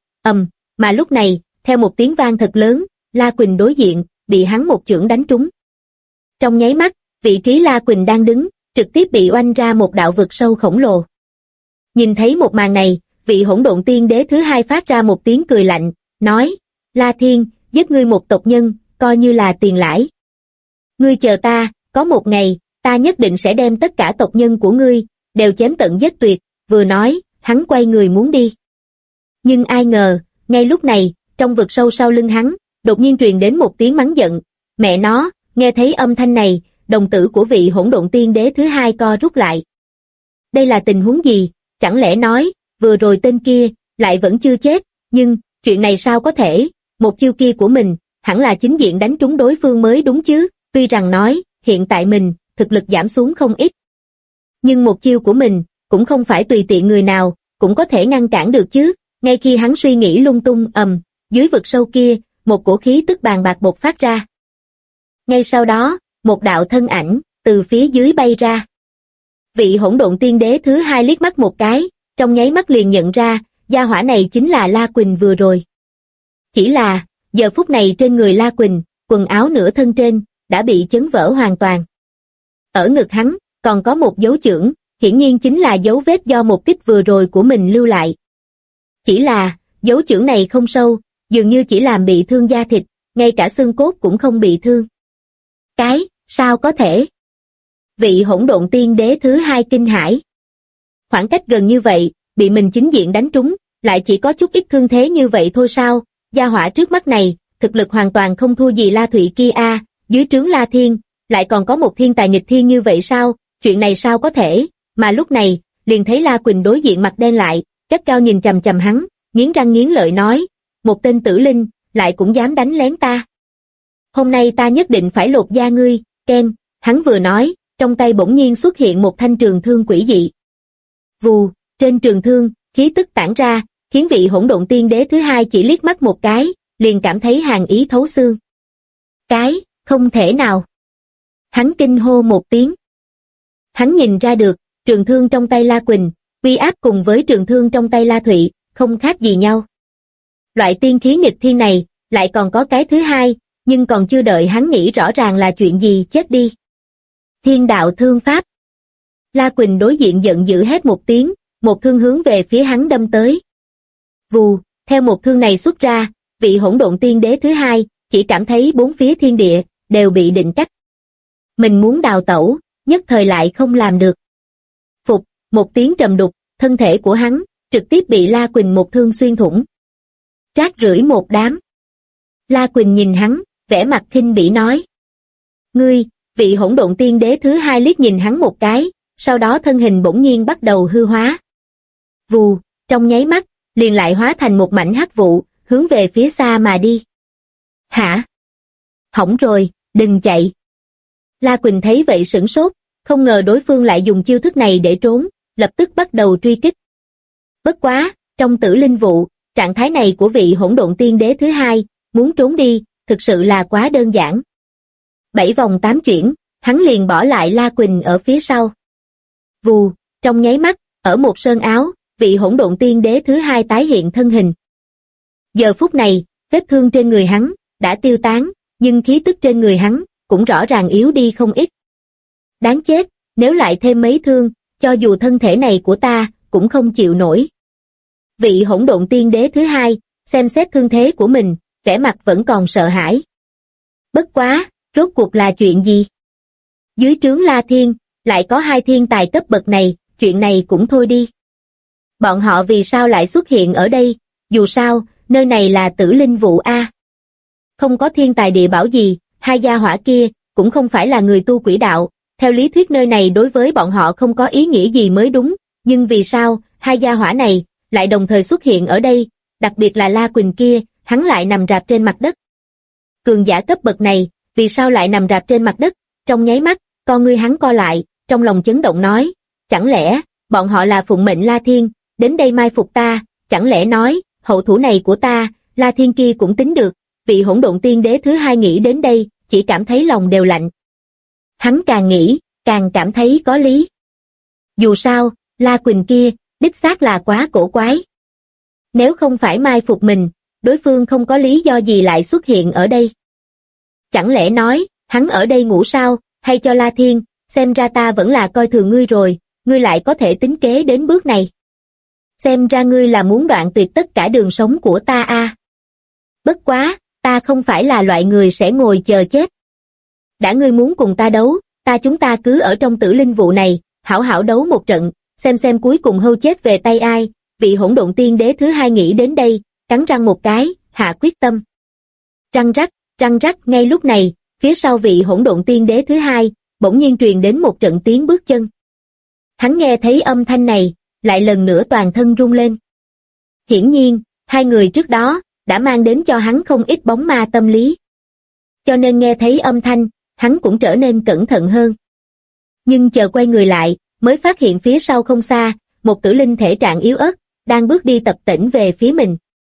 S2: Mà lúc này, theo một tiếng vang thật lớn, La Quỳnh đối diện, bị hắn một chưởng đánh trúng. Trong nháy mắt, vị trí La Quỳnh đang đứng, trực tiếp bị oanh ra một đạo vực sâu khổng lồ. Nhìn thấy một màn này, vị hỗn độn tiên đế thứ hai phát ra một tiếng cười lạnh, nói, La Thiên, giết ngươi một tộc nhân, coi như là tiền lãi. Ngươi chờ ta, có một ngày, ta nhất định sẽ đem tất cả tộc nhân của ngươi, đều chém tận giết tuyệt, vừa nói, hắn quay người muốn đi. Nhưng ai ngờ, ngay lúc này, trong vực sâu sau lưng hắn, đột nhiên truyền đến một tiếng mắng giận, mẹ nó, nghe thấy âm thanh này, đồng tử của vị hỗn độn tiên đế thứ hai co rút lại. Đây là tình huống gì, chẳng lẽ nói, vừa rồi tên kia, lại vẫn chưa chết, nhưng, chuyện này sao có thể, một chiêu kia của mình, hẳn là chính diện đánh trúng đối phương mới đúng chứ, tuy rằng nói, hiện tại mình, thực lực giảm xuống không ít. Nhưng một chiêu của mình, cũng không phải tùy tiện người nào, cũng có thể ngăn cản được chứ, ngay khi hắn suy nghĩ lung tung dưới vực sâu kia, một cổ khí tức bàng bạc bộc phát ra. Ngay sau đó, một đạo thân ảnh, từ phía dưới bay ra. Vị hỗn độn tiên đế thứ hai liếc mắt một cái, trong nháy mắt liền nhận ra, gia hỏa này chính là La Quỳnh vừa rồi. Chỉ là, giờ phút này trên người La Quỳnh, quần áo nửa thân trên, đã bị chấn vỡ hoàn toàn. Ở ngực hắn, còn có một dấu chưởng, hiển nhiên chính là dấu vết do một kích vừa rồi của mình lưu lại. Chỉ là, dấu chưởng này không sâu, dường như chỉ làm bị thương da thịt, ngay cả xương cốt cũng không bị thương. Sao có thể? Vị hỗn độn tiên đế thứ hai kinh hãi. Khoảng cách gần như vậy, bị mình chính diện đánh trúng, lại chỉ có chút ít thương thế như vậy thôi sao? Gia hỏa trước mắt này, thực lực hoàn toàn không thua gì La Thụy kia dưới trướng La Thiên, lại còn có một thiên tài nghịch thiên như vậy sao? Chuyện này sao có thể? Mà lúc này, liền thấy La Quỳnh đối diện mặt đen lại, gắt cao nhìn chằm chằm hắn, nghiến răng nghiến lợi nói, một tên tử linh, lại cũng dám đánh lén ta. Hôm nay ta nhất định phải lột da ngươi, hắn vừa nói, trong tay bỗng nhiên xuất hiện một thanh trường thương quỷ dị. Vù, trên trường thương, khí tức tản ra, khiến vị hỗn độn tiên đế thứ hai chỉ liếc mắt một cái, liền cảm thấy hàn ý thấu xương. Không thể nào. Hắn kinh hô một tiếng. Hắn nhìn ra được, trường thương trong tay La Quỳnh, uy áp cùng với trường thương trong tay La Thụy, không khác gì nhau. Loại tiên khí nghịch thiên này, lại còn có cái thứ hai, nhưng còn chưa đợi hắn nghĩ rõ ràng là chuyện gì chết đi. Thiên đạo thương pháp. La Quỳnh đối diện giận dữ hét một tiếng, một thương hướng về phía hắn đâm tới. Vù, theo một thương này xuất ra, vị hỗn độn tiên đế thứ hai, chỉ cảm thấy bốn phía thiên địa, đều bị định cách. Mình muốn đào tẩu, nhất thời lại không làm được. Phục, một tiếng trầm đục, thân thể của hắn trực tiếp bị La Quỳnh một thương xuyên thủng. Rác rưởi một đám. La Quỳnh nhìn hắn, vẻ mặt khinh bỉ nói. Ngươi, vị hỗn độn tiên đế thứ hai liếc nhìn hắn một cái, sau đó thân hình bỗng nhiên bắt đầu hư hóa. Vù, trong nháy mắt, liền lại hóa thành một mảnh hắc vụ, hướng về phía xa mà đi. Hả? Hỏng rồi, đừng chạy. La Quỳnh thấy vậy sửng sốt, không ngờ đối phương lại dùng chiêu thức này để trốn, lập tức bắt đầu truy kích. Bất quá, trong tử linh vụ, trạng thái này của vị hỗn độn tiên đế thứ hai, muốn trốn đi, thực sự là quá đơn giản. 7 vòng 8 chuyển, hắn liền bỏ lại La Quỳnh ở phía sau. Vù, trong nháy mắt, ở một sơn áo, vị hỗn độn tiên đế thứ hai tái hiện thân hình. Giờ phút này, vết thương trên người hắn đã tiêu tán, nhưng khí tức trên người hắn cũng rõ ràng yếu đi không ít. Đáng chết, nếu lại thêm mấy thương, cho dù thân thể này của ta cũng không chịu nổi. Vị hỗn độn tiên đế thứ hai, xem xét thương thế của mình, vẻ mặt vẫn còn sợ hãi. Bất quá, rốt cuộc là chuyện gì? Dưới trướng La Thiên, lại có 2 thiên tài cấp bậc này, chuyện này cũng thôi đi. Bọn họ vì sao lại xuất hiện ở đây, dù sao, nơi này là tử linh vụ A. Không có thiên tài địa bảo gì, 2 gia hỏa kia, cũng không phải là người tu quỷ đạo, theo lý thuyết nơi này đối với bọn họ không có ý nghĩa gì mới đúng, nhưng vì sao, 2 gia hỏa này, lại đồng thời xuất hiện ở đây, đặc biệt là La Quỳnh kia, hắn lại nằm rạp trên mặt đất. Cường giả cấp bậc này, vì sao lại nằm rạp trên mặt đất, trong nháy mắt, con ngươi hắn co lại, trong lòng chấn động nói, chẳng lẽ, bọn họ là phụng mệnh La Thiên, đến đây mai phục ta, chẳng lẽ nói, hậu thủ này của ta, La Thiên kia cũng tính được, vị hỗn độn tiên đế thứ hai nghĩ đến đây, chỉ cảm thấy lòng đều lạnh. Hắn càng nghĩ, càng cảm thấy có lý. Dù sao, La Quỳnh kia, đích xác là quá cổ quái. Nếu không phải mai phục mình, đối phương không có lý do gì lại xuất hiện ở đây. Chẳng lẽ nói, hắn ở đây ngủ sao, hay cho La Thiên, xem ra ta vẫn là coi thường ngươi rồi, ngươi lại có thể tính kế đến bước này. Xem ra ngươi là muốn đoạn tuyệt tất cả đường sống của ta a. Bất quá, ta không phải là loại người sẽ ngồi chờ chết. Đã ngươi muốn cùng ta đấu, chúng ta cứ ở trong tử linh vụ này, hảo hảo đấu một trận, xem cuối cùng hâu chết về tay ai. Vị hỗn độn tiên đế thứ hai nghĩ đến đây, cắn răng một cái, hạ quyết tâm. Răng rắc, ngay lúc này, phía sau vị hỗn độn tiên đế thứ hai, bỗng nhiên truyền đến một trận tiếng bước chân. Hắn nghe thấy âm thanh này, lại lần nữa toàn thân rung lên. Hiển nhiên, 2 người trước đó, đã mang đến cho hắn không ít bóng ma tâm lý. Cho nên nghe thấy âm thanh, hắn cũng trở nên cẩn thận hơn. Nhưng chờ quay người lại, mới phát hiện phía sau không xa, một tử linh thể trạng yếu ớt, đang bước đi tập tễnh về phía mình.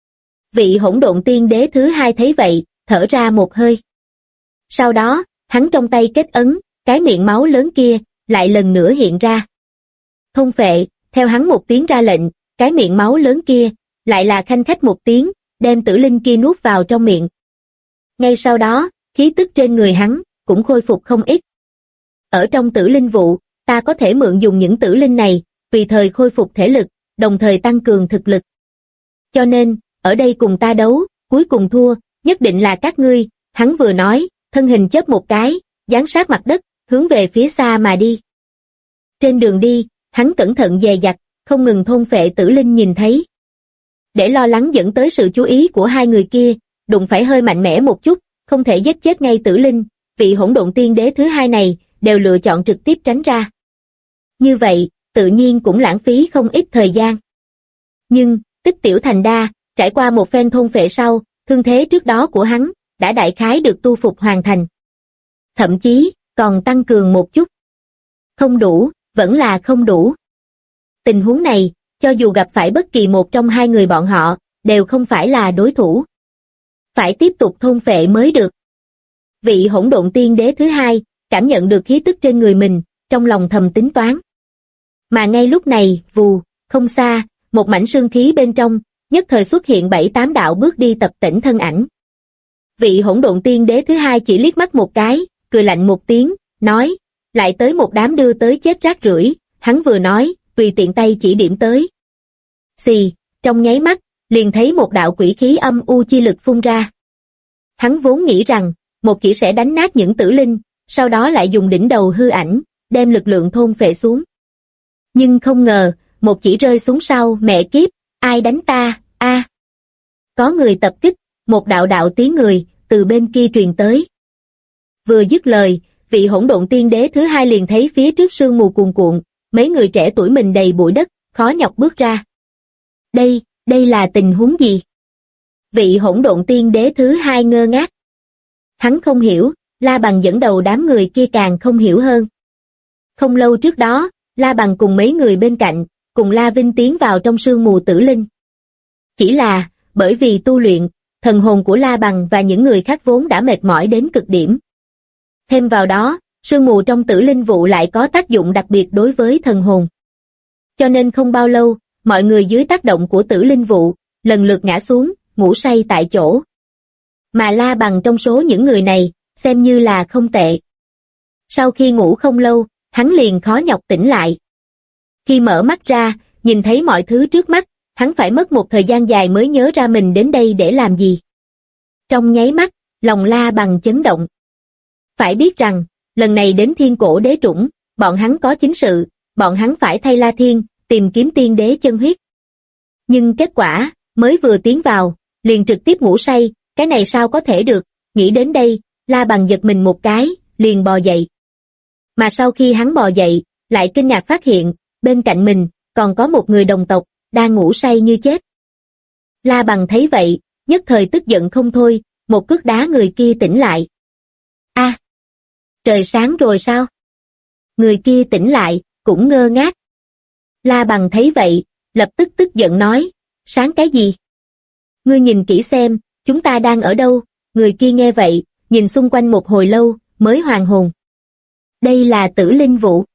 S2: Vị hỗn độn tiên đế thứ hai thấy vậy, thở ra một hơi. Sau đó, hắn trong tay kết ấn, cái miệng máu lớn kia, lại lần nữa hiện ra. Thôn phệ, theo hắn một tiếng ra lệnh, cái miệng máu lớn kia, lại là khanh khách một tiếng, đem tử linh kia nuốt vào trong miệng. Ngay sau đó, khí tức trên người hắn, cũng khôi phục không ít. Ở trong tử linh vụ, ta có thể mượn dùng những tử linh này, tùy thời khôi phục thể lực, đồng thời tăng cường thực lực. Cho nên, ở đây cùng ta đấu, cuối cùng thua, nhất định là các ngươi, hắn vừa nói, thân hình chớp một cái, giáng sát mặt đất, hướng về phía xa mà đi. Trên đường đi, hắn cẩn thận dè dặt, không ngừng thôn phệ tử linh nhìn thấy. Để lo lắng dẫn tới sự chú ý của 2 người kia, đụng phải hơi mạnh mẽ một chút, không thể giết chết ngay tử linh, vị hỗn độn tiên đế thứ hai này, đều lựa chọn trực tiếp tránh ra. Như vậy, tự nhiên cũng lãng phí không ít thời gian. Nhưng, tích tiểu thành đa, trải qua một phen thôn phệ sau, thương thế trước đó của hắn, đã đại khái được tu phục hoàn thành. Thậm chí, còn tăng cường một chút. Không đủ, vẫn là không đủ. Tình huống này, cho dù gặp phải bất kỳ một trong 2 người bọn họ, đều không phải là đối thủ. Phải tiếp tục thôn phệ mới được. Vị hỗn độn tiên đế thứ hai, cảm nhận được khí tức trên người mình, trong lòng thầm tính toán. Mà ngay lúc này, vù, không xa, một mảnh sương khí bên trong, nhất thời xuất hiện 7-8 đạo bước đi tập tễnh thân ảnh. Vị hỗn độn tiên đế thứ hai chỉ liếc mắt một cái, cười lạnh một tiếng, nói, lại tới một đám đưa tới chết rác rưởi, hắn vừa nói, tùy tiện tay chỉ điểm tới. Xì, trong nháy mắt, liền thấy một đạo quỷ khí âm u chi lực phun ra. Hắn vốn nghĩ rằng, một chỉ sẽ đánh nát những tử linh, sau đó lại dùng đỉnh đầu hư ảnh, đem lực lượng thôn phệ xuống. Nhưng không ngờ, một chỉ rơi xuống sau, mẹ kiếp, ai đánh ta, a. Có người tập kích, một đạo đạo tiếng người, từ bên kia truyền tới. Vừa dứt lời, vị hỗn độn tiên đế thứ hai liền thấy phía trước sương mù cuồn cuộn, mấy người trẻ tuổi mình đầy bụi đất, khó nhọc bước ra. Đây là tình huống gì? Vị hỗn độn tiên đế thứ hai ngơ ngác. Hắn không hiểu, La Bằng dẫn đầu đám người kia càng không hiểu hơn. Không lâu trước đó, La Bằng cùng mấy người bên cạnh, cùng La Vinh tiến vào trong sương mù tử linh. Chỉ là, bởi vì tu luyện, thần hồn của La Bằng và những người khác vốn đã mệt mỏi đến cực điểm. Thêm vào đó, sương mù trong tử linh vụ lại có tác dụng đặc biệt đối với thần hồn. Cho nên không bao lâu, mọi người dưới tác động của tử linh vụ, lần lượt ngã xuống, ngủ say tại chỗ. Mà La Bằng trong số những người này, xem như là không tệ. Sau khi ngủ không lâu, hắn liền khó nhọc tỉnh lại. Khi mở mắt ra, nhìn thấy mọi thứ trước mắt, hắn phải mất một thời gian dài mới nhớ ra mình đến đây để làm gì. Trong nháy mắt, lòng La Bằng chấn động. Phải biết rằng, lần này đến Thiên Cổ Đế Trũng, bọn hắn có chính sự, bọn hắn phải thay La Thiên, tìm kiếm tiên đế chân huyết. Nhưng kết quả, mới vừa tiến vào, liền trực tiếp ngủ say, cái này sao có thể được, nghĩ đến đây, La Bằng giật mình một cái, liền bò dậy. Mà sau khi hắn bò dậy, lại kinh ngạc phát hiện, bên cạnh mình, còn có một người đồng tộc, đang ngủ say như chết. La Bằng thấy vậy, nhất thời tức giận không thôi, một cước đá người kia tỉnh lại. A, trời sáng rồi sao? Người kia tỉnh lại, cũng ngơ ngác. La Bằng thấy vậy, lập tức tức giận nói, sáng cái gì? Ngươi nhìn kỹ xem, chúng ta đang ở đâu? Người kia nghe vậy, nhìn xung quanh một hồi lâu, mới hoàn hồn. Đây là tử linh vụ.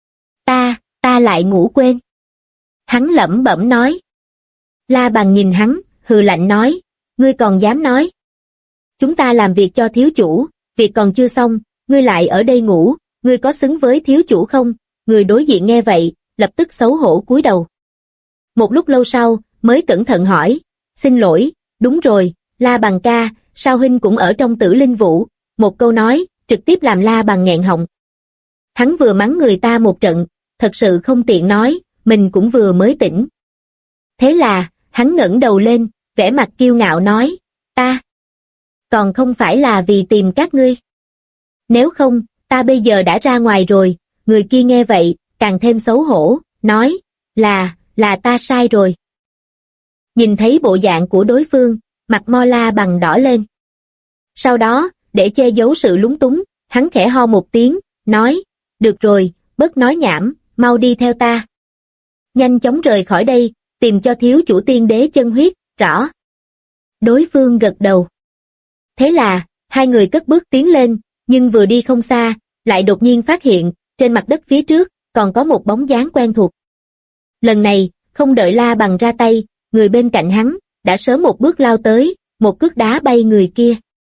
S2: Ta lại ngủ quên. Hắn lẩm bẩm nói. La Bằng nhìn hắn, hừ lạnh nói, ngươi còn dám nói. Chúng ta làm việc cho thiếu chủ, việc còn chưa xong, ngươi lại ở đây ngủ, ngươi có xứng với thiếu chủ không? Người đối diện nghe vậy, lập tức xấu hổ cúi đầu. Một lúc lâu sau, mới cẩn thận hỏi, xin lỗi, đúng rồi, La Bằng ca, sao huynh cũng ở trong tử linh vũ? Một câu nói, trực tiếp làm La Bằng nghẹn họng. Hắn vừa mắng người ta một trận, thật sự không tiện nói, mình cũng vừa mới tỉnh. Thế là, hắn ngẩng đầu lên, vẻ mặt kiêu ngạo nói, ta còn không phải là vì tìm các ngươi. Nếu không, ta bây giờ đã ra ngoài rồi. Người kia nghe vậy, càng thêm xấu hổ, nói, là ta sai rồi. Nhìn thấy bộ dạng của đối phương, mặt mo La Bằng đỏ lên. Sau đó, để che giấu sự lúng túng, hắn khẽ ho một tiếng, nói, được rồi, bớt nói nhảm, mau đi theo ta. Nhanh chóng rời khỏi đây, tìm cho thiếu chủ tiên đế chân huyết, rõ. Đối phương gật đầu. Thế là, hai người cất bước tiến lên, nhưng vừa đi không xa, lại đột nhiên phát hiện, trên mặt đất phía trước, còn có một bóng dáng quen thuộc. Lần này, không đợi La Bằng ra tay, người bên cạnh hắn, đã sớm một bước lao tới, một cước đá bay người kia.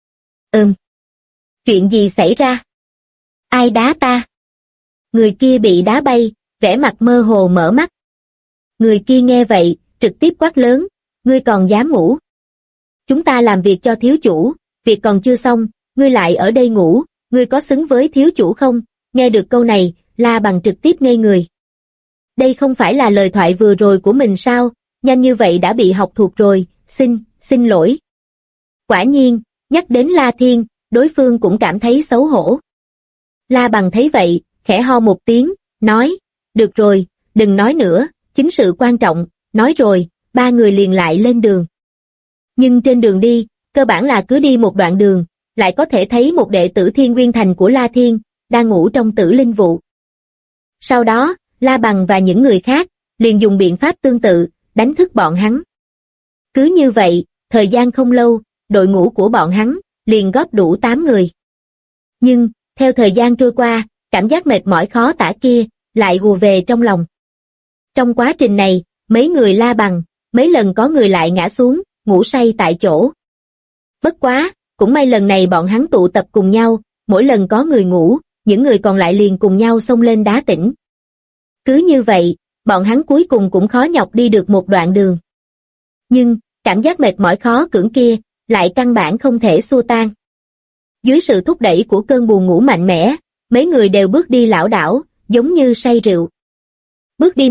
S2: Chuyện gì xảy ra? Ai đá ta? Người kia bị đá bay, vẻ mặt mơ hồ mở mắt. Người kia nghe vậy, trực tiếp quát lớn, ngươi còn dám ngủ? Chúng ta làm việc cho thiếu chủ, việc còn chưa xong, ngươi lại ở đây ngủ, ngươi có xứng với thiếu chủ không? Nghe được câu này, La Bằng trực tiếp ngây người. Đây không phải là lời thoại vừa rồi của mình sao? Nhanh như vậy đã bị học thuộc rồi, xin lỗi. Quả nhiên, nhắc đến La Thiên, đối phương cũng cảm thấy xấu hổ. La Bằng thấy vậy, khẽ ho một tiếng, nói, được rồi, đừng nói nữa, chính sự quan trọng, nói rồi, ba người liền lại lên đường. Nhưng trên đường đi, cơ bản là cứ đi một đoạn đường, lại có thể thấy một đệ tử Thiên Nguyên Thành của La Thiên, đang ngủ trong tử linh vụ. Sau đó, La Bằng và những người khác, liền dùng biện pháp tương tự, đánh thức bọn hắn. Cứ như vậy, thời gian không lâu, đội ngũ của bọn hắn, liền góp đủ 8 người. Nhưng, theo thời gian trôi qua, cảm giác mệt mỏi khó tả kia, lại ùa về trong lòng. Trong quá trình này, mấy người La Bằng, mấy lần có người lại ngã xuống, ngủ say tại chỗ. Bất quá, cũng may lần này bọn hắn tụ tập cùng nhau, mỗi lần có người ngủ, những người còn lại liền cùng nhau xông lên đá tỉnh. Cứ như vậy, bọn hắn cuối cùng cũng khó nhọc đi được một đoạn đường. Nhưng, cảm giác mệt mỏi khó cưỡng kia, lại căn bản không thể xua tan. Dưới sự thúc đẩy của cơn buồn ngủ mạnh mẽ, mấy người đều bước đi lảo đảo, giống như say rượu. Bước đi này,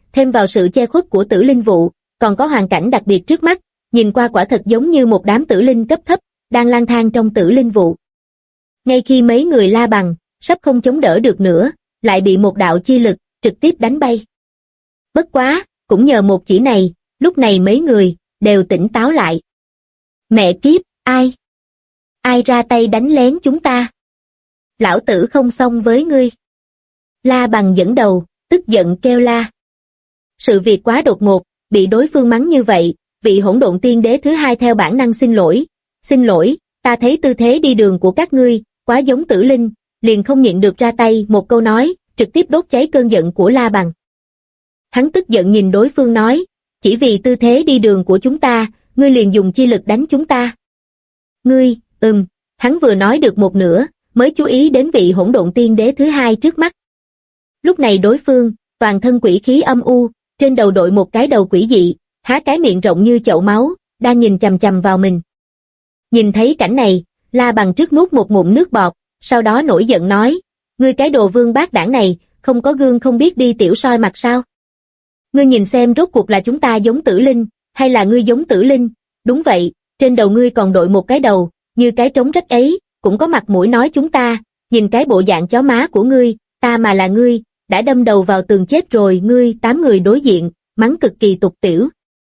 S2: thêm vào sự che khuất của tử linh vụ, còn có hoàn cảnh đặc biệt trước mắt, nhìn qua quả thật giống như một đám tử linh cấp thấp, đang lang thang trong tử linh vụ. Ngay khi mấy người La Bằng, sắp không chống đỡ được nữa, lại bị một đạo chi lực, trực tiếp đánh bay. Bất quá, cũng nhờ một chỉ này, lúc này mấy người, đều tỉnh táo lại. Mẹ kiếp, ai? Ai ra tay đánh lén chúng ta? Lão tử không xong với ngươi. La Bằng dẫn đầu, tức giận kêu la. Sự việc quá đột ngột, bị đối phương mắng như vậy, vị hỗn độn tiên đế thứ hai theo bản năng xin lỗi. Xin lỗi, ta thấy tư thế đi đường của các ngươi, quá giống tử linh, liền không nhịn được ra tay một câu nói, trực tiếp đốt cháy cơn giận của La Bằng. Hắn tức giận nhìn đối phương nói, chỉ vì tư thế đi đường của chúng ta, ngươi liền dùng chi lực đánh chúng ta. Ngươi, hắn vừa nói được một nửa, mới chú ý đến vị hỗn độn tiên đế thứ hai trước mắt. Lúc này đối phương, toàn thân quỷ khí âm u, trên đầu đội một cái đầu quỷ dị, há cái miệng rộng như chậu máu, đang nhìn chằm chằm vào mình. Nhìn thấy cảnh này, La Bằng trước nuốt một ngụm nước bọt, sau đó nổi giận nói, ngươi cái đồ vương bát đảng này, không có gương không biết đi tiểu soi mặt sao? Ngươi nhìn xem rốt cuộc là chúng ta giống tử linh, hay là ngươi giống tử linh? Đúng vậy, trên đầu ngươi còn đội một cái đầu, như cái trống rách ấy, cũng có mặt mũi nói chúng ta, nhìn cái bộ dạng chó má của ngươi, ta mà là ngươi, đã đâm đầu vào tường chết rồi. Ngươi 8 người đối diện, mắng cực kỳ tục tiểu.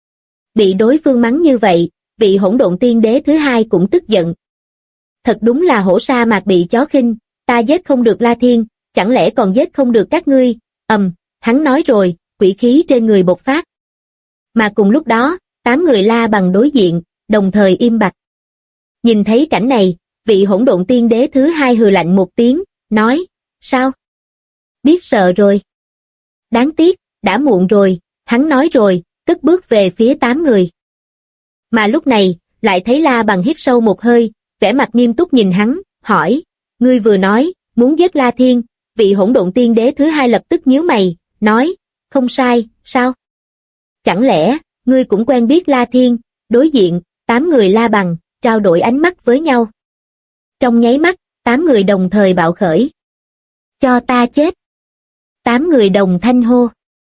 S2: Bị đối phương mắng như vậy, vị hỗn độn tiên đế thứ hai cũng tức giận. Thật đúng là hổ sa mạc bị chó khinh, ta giết không được La Thiên, chẳng lẽ còn giết không được các ngươi? Hắn nói rồi, quỷ khí trên người bộc phát. Mà cùng lúc đó, 8 người La Bằng đối diện, đồng thời im bặt. Nhìn thấy cảnh này, vị hỗn độn tiên đế thứ hai hừ lạnh một tiếng, nói, sao? Biết sợ rồi. Đáng tiếc, đã muộn rồi, hắn nói rồi, cất bước về phía 8 người. Mà lúc này, lại thấy La Bằng hít sâu một hơi, vẻ mặt nghiêm túc nhìn hắn, hỏi, ngươi vừa nói, muốn giết La Thiên, vị hỗn độn tiên đế thứ hai lập tức nhíu mày, nói, không sai, sao? Chẳng lẽ, ngươi cũng quen biết La Thiên? Đối diện, 8 người La Bằng, trao đổi ánh mắt với nhau. Trong nháy mắt, 8 người đồng thời bạo khởi. Cho ta chết. 8 người đồng thanh hô.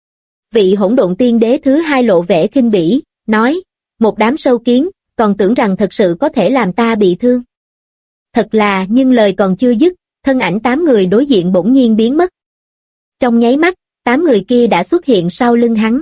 S2: Vị hỗn độn tiên đế thứ hai lộ vẻ khinh bỉ, nói, một đám sâu kiến, còn tưởng rằng thật sự có thể làm ta bị thương. Thật là, nhưng lời còn chưa dứt, thân ảnh 8 người đối diện bỗng nhiên biến mất. Trong nháy mắt, 8 người kia đã xuất hiện sau lưng hắn.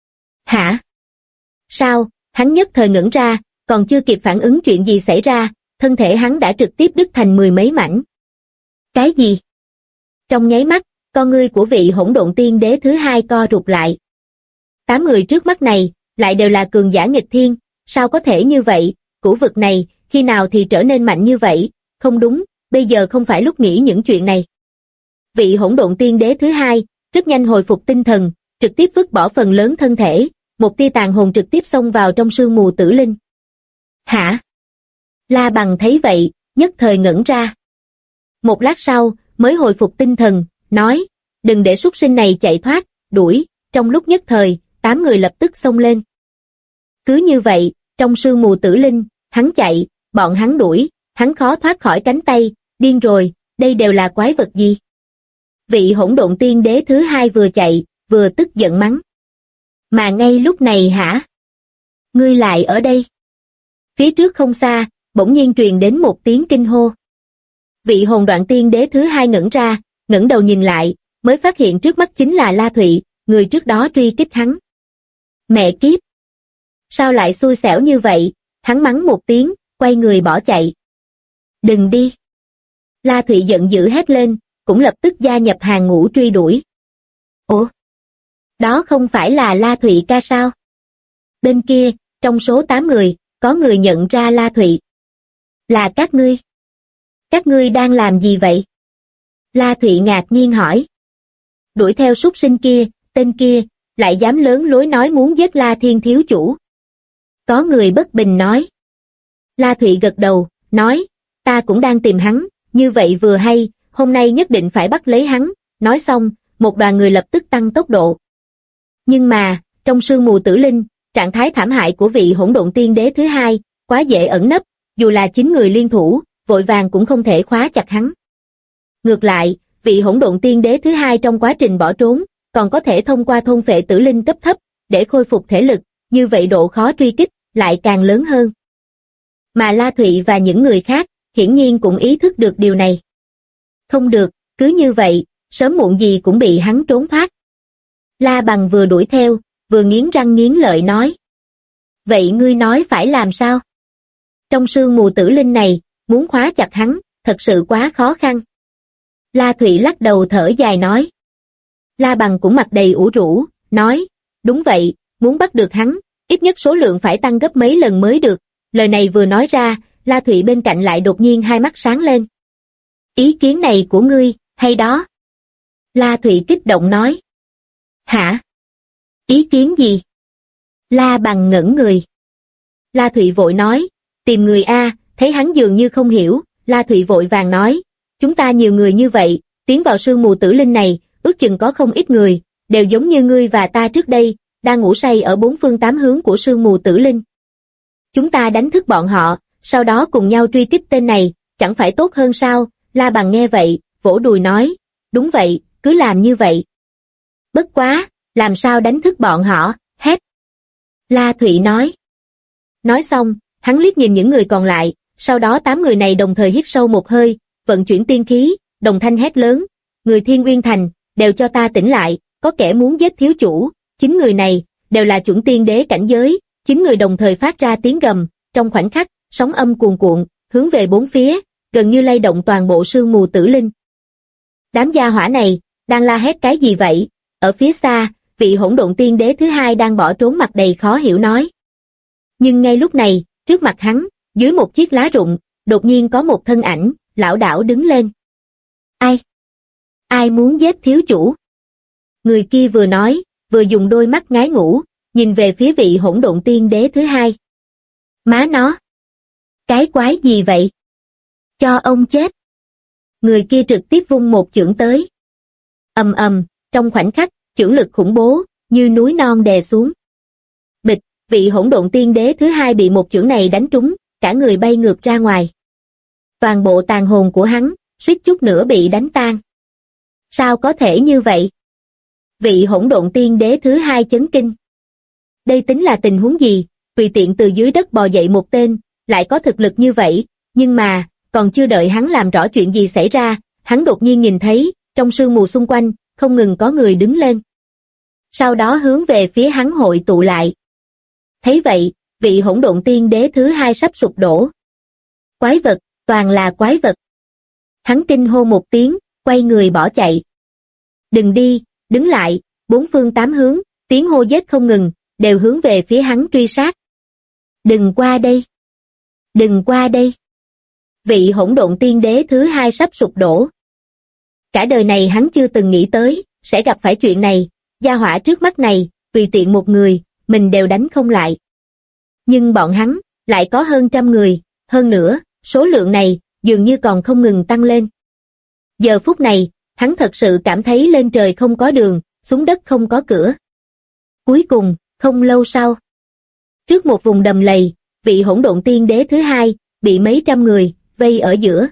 S2: Hả? Sao? Hắn nhất thời ngẩn ra, còn chưa kịp phản ứng chuyện gì xảy ra, thân thể hắn đã trực tiếp đứt thành 10 mấy mảnh. Cái gì? Trong nháy mắt, con ngươi của vị hỗn độn tiên đế thứ hai co rụt lại. 8 người trước mắt này, lại đều là cường giả nghịch thiên, sao có thể như vậy, cửu vực này, khi nào thì trở nên mạnh như vậy, không đúng, bây giờ không phải lúc nghĩ những chuyện này. Vị hỗn độn tiên đế thứ hai, rất nhanh hồi phục tinh thần, trực tiếp vứt bỏ phần lớn thân thể, một tia tàn hồn trực tiếp xông vào trong sương mù tử linh. Hả? La Bằng thấy vậy, nhất thời ngẩn ra. Một lát sau, mới hồi phục tinh thần, nói, đừng để súc sinh này chạy thoát, đuổi, trong lúc nhất thời, 8 người lập tức xông lên. Cứ như vậy, trong sương mù tử linh, hắn chạy, bọn hắn đuổi, hắn khó thoát khỏi cánh tay, điên rồi, đây đều là quái vật gì? Vị hỗn độn tiên đế thứ hai vừa chạy, vừa tức giận mắng. Mà ngay lúc này hả? Ngươi lại ở đây? Phía trước không xa, bỗng nhiên truyền đến một tiếng kinh hô. Vị hồn đoạn tiên đế thứ hai ngẩn ra, ngẩng đầu nhìn lại, mới phát hiện trước mắt chính là La Thụy, người trước đó truy kích hắn. Mẹ kiếp! Sao lại xui xẻo như vậy? Hắn mắng một tiếng, quay người bỏ chạy. Đừng đi! La Thụy giận dữ hét lên, cũng lập tức gia nhập hàng ngũ truy đuổi. Ủa? Đó không phải là La Thụy ca sao? Bên kia, trong số 8 người, có người nhận ra La Thụy. Là các ngươi. Các ngươi đang làm gì vậy? La Thụy ngạc nhiên hỏi. Đuổi theo súc sinh kia, tên kia, lại dám lớn lối nói muốn giết La Thiên thiếu chủ. Có người bất bình nói. La Thụy gật đầu, nói, ta cũng đang tìm hắn, như vậy vừa hay, hôm nay nhất định phải bắt lấy hắn. Nói xong, một đoàn người lập tức tăng tốc độ. Nhưng mà, trong sương mù tử linh, trạng thái thảm hại của vị hỗn độn tiên đế thứ hai, quá dễ ẩn nấp, dù là 9 người liên thủ, vội vàng cũng không thể khóa chặt hắn. Ngược lại, vị hỗn độn tiên đế thứ hai trong quá trình bỏ trốn, còn có thể thông qua thôn phệ tử linh cấp thấp để khôi phục thể lực, như vậy độ khó truy kích lại càng lớn hơn. Mà La Thụy và những người khác hiển nhiên cũng ý thức được điều này. Không được, cứ như vậy, sớm muộn gì cũng bị hắn trốn thoát. La Bằng vừa đuổi theo, vừa nghiến răng nghiến lợi nói. Vậy ngươi nói phải làm sao? Trong sương mù tử linh này, muốn khóa chặt hắn, thật sự quá khó khăn. La Thụy lắc đầu thở dài nói. La Bằng cũng mặt đầy ủ rũ, nói, đúng vậy, muốn bắt được hắn, ít nhất số lượng phải tăng gấp mấy lần mới được. Lời này vừa nói ra, La Thụy bên cạnh lại đột nhiên hai mắt sáng lên. Ý kiến này của ngươi, hay đó. La Thụy kích động nói. Hả? Ý kiến gì? La Bằng ngẩn người. La Thụy vội nói, tìm người A, thấy hắn dường như không hiểu, La Thụy vội vàng nói, chúng ta nhiều người như vậy, tiến vào sương mù tử linh này, ước chừng có không ít người, đều giống như ngươi và ta trước đây, đang ngủ say ở bốn phương tám hướng của sương mù tử linh. Chúng ta đánh thức bọn họ, sau đó cùng nhau truy kích tên này, chẳng phải tốt hơn sao? La Bằng nghe vậy, vỗ đùi nói, đúng vậy, cứ làm như vậy. Bất quá, làm sao đánh thức bọn họ, hét. La Thụy nói. Nói xong, hắn liếc nhìn những người còn lại, sau đó 8 người này đồng thời hít sâu một hơi, vận chuyển tiên khí, đồng thanh hét lớn, người Thiên Uyên Thành, đều cho ta tỉnh lại, có kẻ muốn giết thiếu chủ, 9 người này, đều là chuẩn tiên đế cảnh giới, 9 người đồng thời phát ra tiếng gầm, trong khoảnh khắc, sóng âm cuồn cuộn, hướng về bốn phía, gần như lay động toàn bộ sương mù tử linh. Đám gia hỏa này, đang la hét cái gì vậy? Ở phía xa, vị hỗn độn tiên đế thứ hai đang bỏ trốn mặt đầy khó hiểu nói. Nhưng ngay lúc này, trước mặt hắn, dưới một chiếc lá rụng, đột nhiên có một thân ảnh, lảo đảo đứng lên. Ai? Ai muốn giết thiếu chủ? Người kia vừa nói, vừa dùng đôi mắt ngái ngủ, nhìn về phía vị hỗn độn tiên đế thứ hai. Má nó! Cái quái gì vậy? Cho ông chết! Người kia trực tiếp vung một chưởng tới. Ầm ầm, trong khoảnh khắc, chưởng lực khủng bố, như núi non đè xuống. Bịch, vị hỗn độn tiên đế thứ hai bị một chưởng này đánh trúng, cả người bay ngược ra ngoài. Toàn bộ tàn hồn của hắn, suýt chút nữa bị đánh tan. Sao có thể như vậy? Vị hỗn độn tiên đế thứ hai chấn kinh. Đây tính là tình huống gì? Tùy tiện từ dưới đất bò dậy một tên, lại có thực lực như vậy, nhưng mà, còn chưa đợi hắn làm rõ chuyện gì xảy ra, hắn đột nhiên nhìn thấy, trong sương mù xung quanh, không ngừng có người đứng lên. Sau đó hướng về phía hắn hội tụ lại. Thấy vậy, vị hỗn độn tiên đế thứ hai sắp sụp đổ. Quái vật, toàn là quái vật. Hắn kinh hô một tiếng, quay người bỏ chạy. Đừng đi, đứng lại, bốn phương tám hướng, tiếng hô giết không ngừng, đều hướng về phía hắn truy sát. Đừng qua đây. Đừng qua đây. Vị hỗn độn tiên đế thứ hai sắp sụp đổ. Cả đời này hắn chưa từng nghĩ tới, sẽ gặp phải chuyện này, gia hỏa trước mắt này, tùy tiện một người, mình đều đánh không lại. Nhưng bọn hắn, lại có hơn 100 người, hơn nữa, số lượng này, dường như còn không ngừng tăng lên. Giờ phút này, hắn thật sự cảm thấy lên trời không có đường, xuống đất không có cửa. Cuối cùng, không lâu sau, trước một vùng đầm lầy, vị hỗn độn tiên đế thứ hai, bị mấy trăm người, vây ở giữa.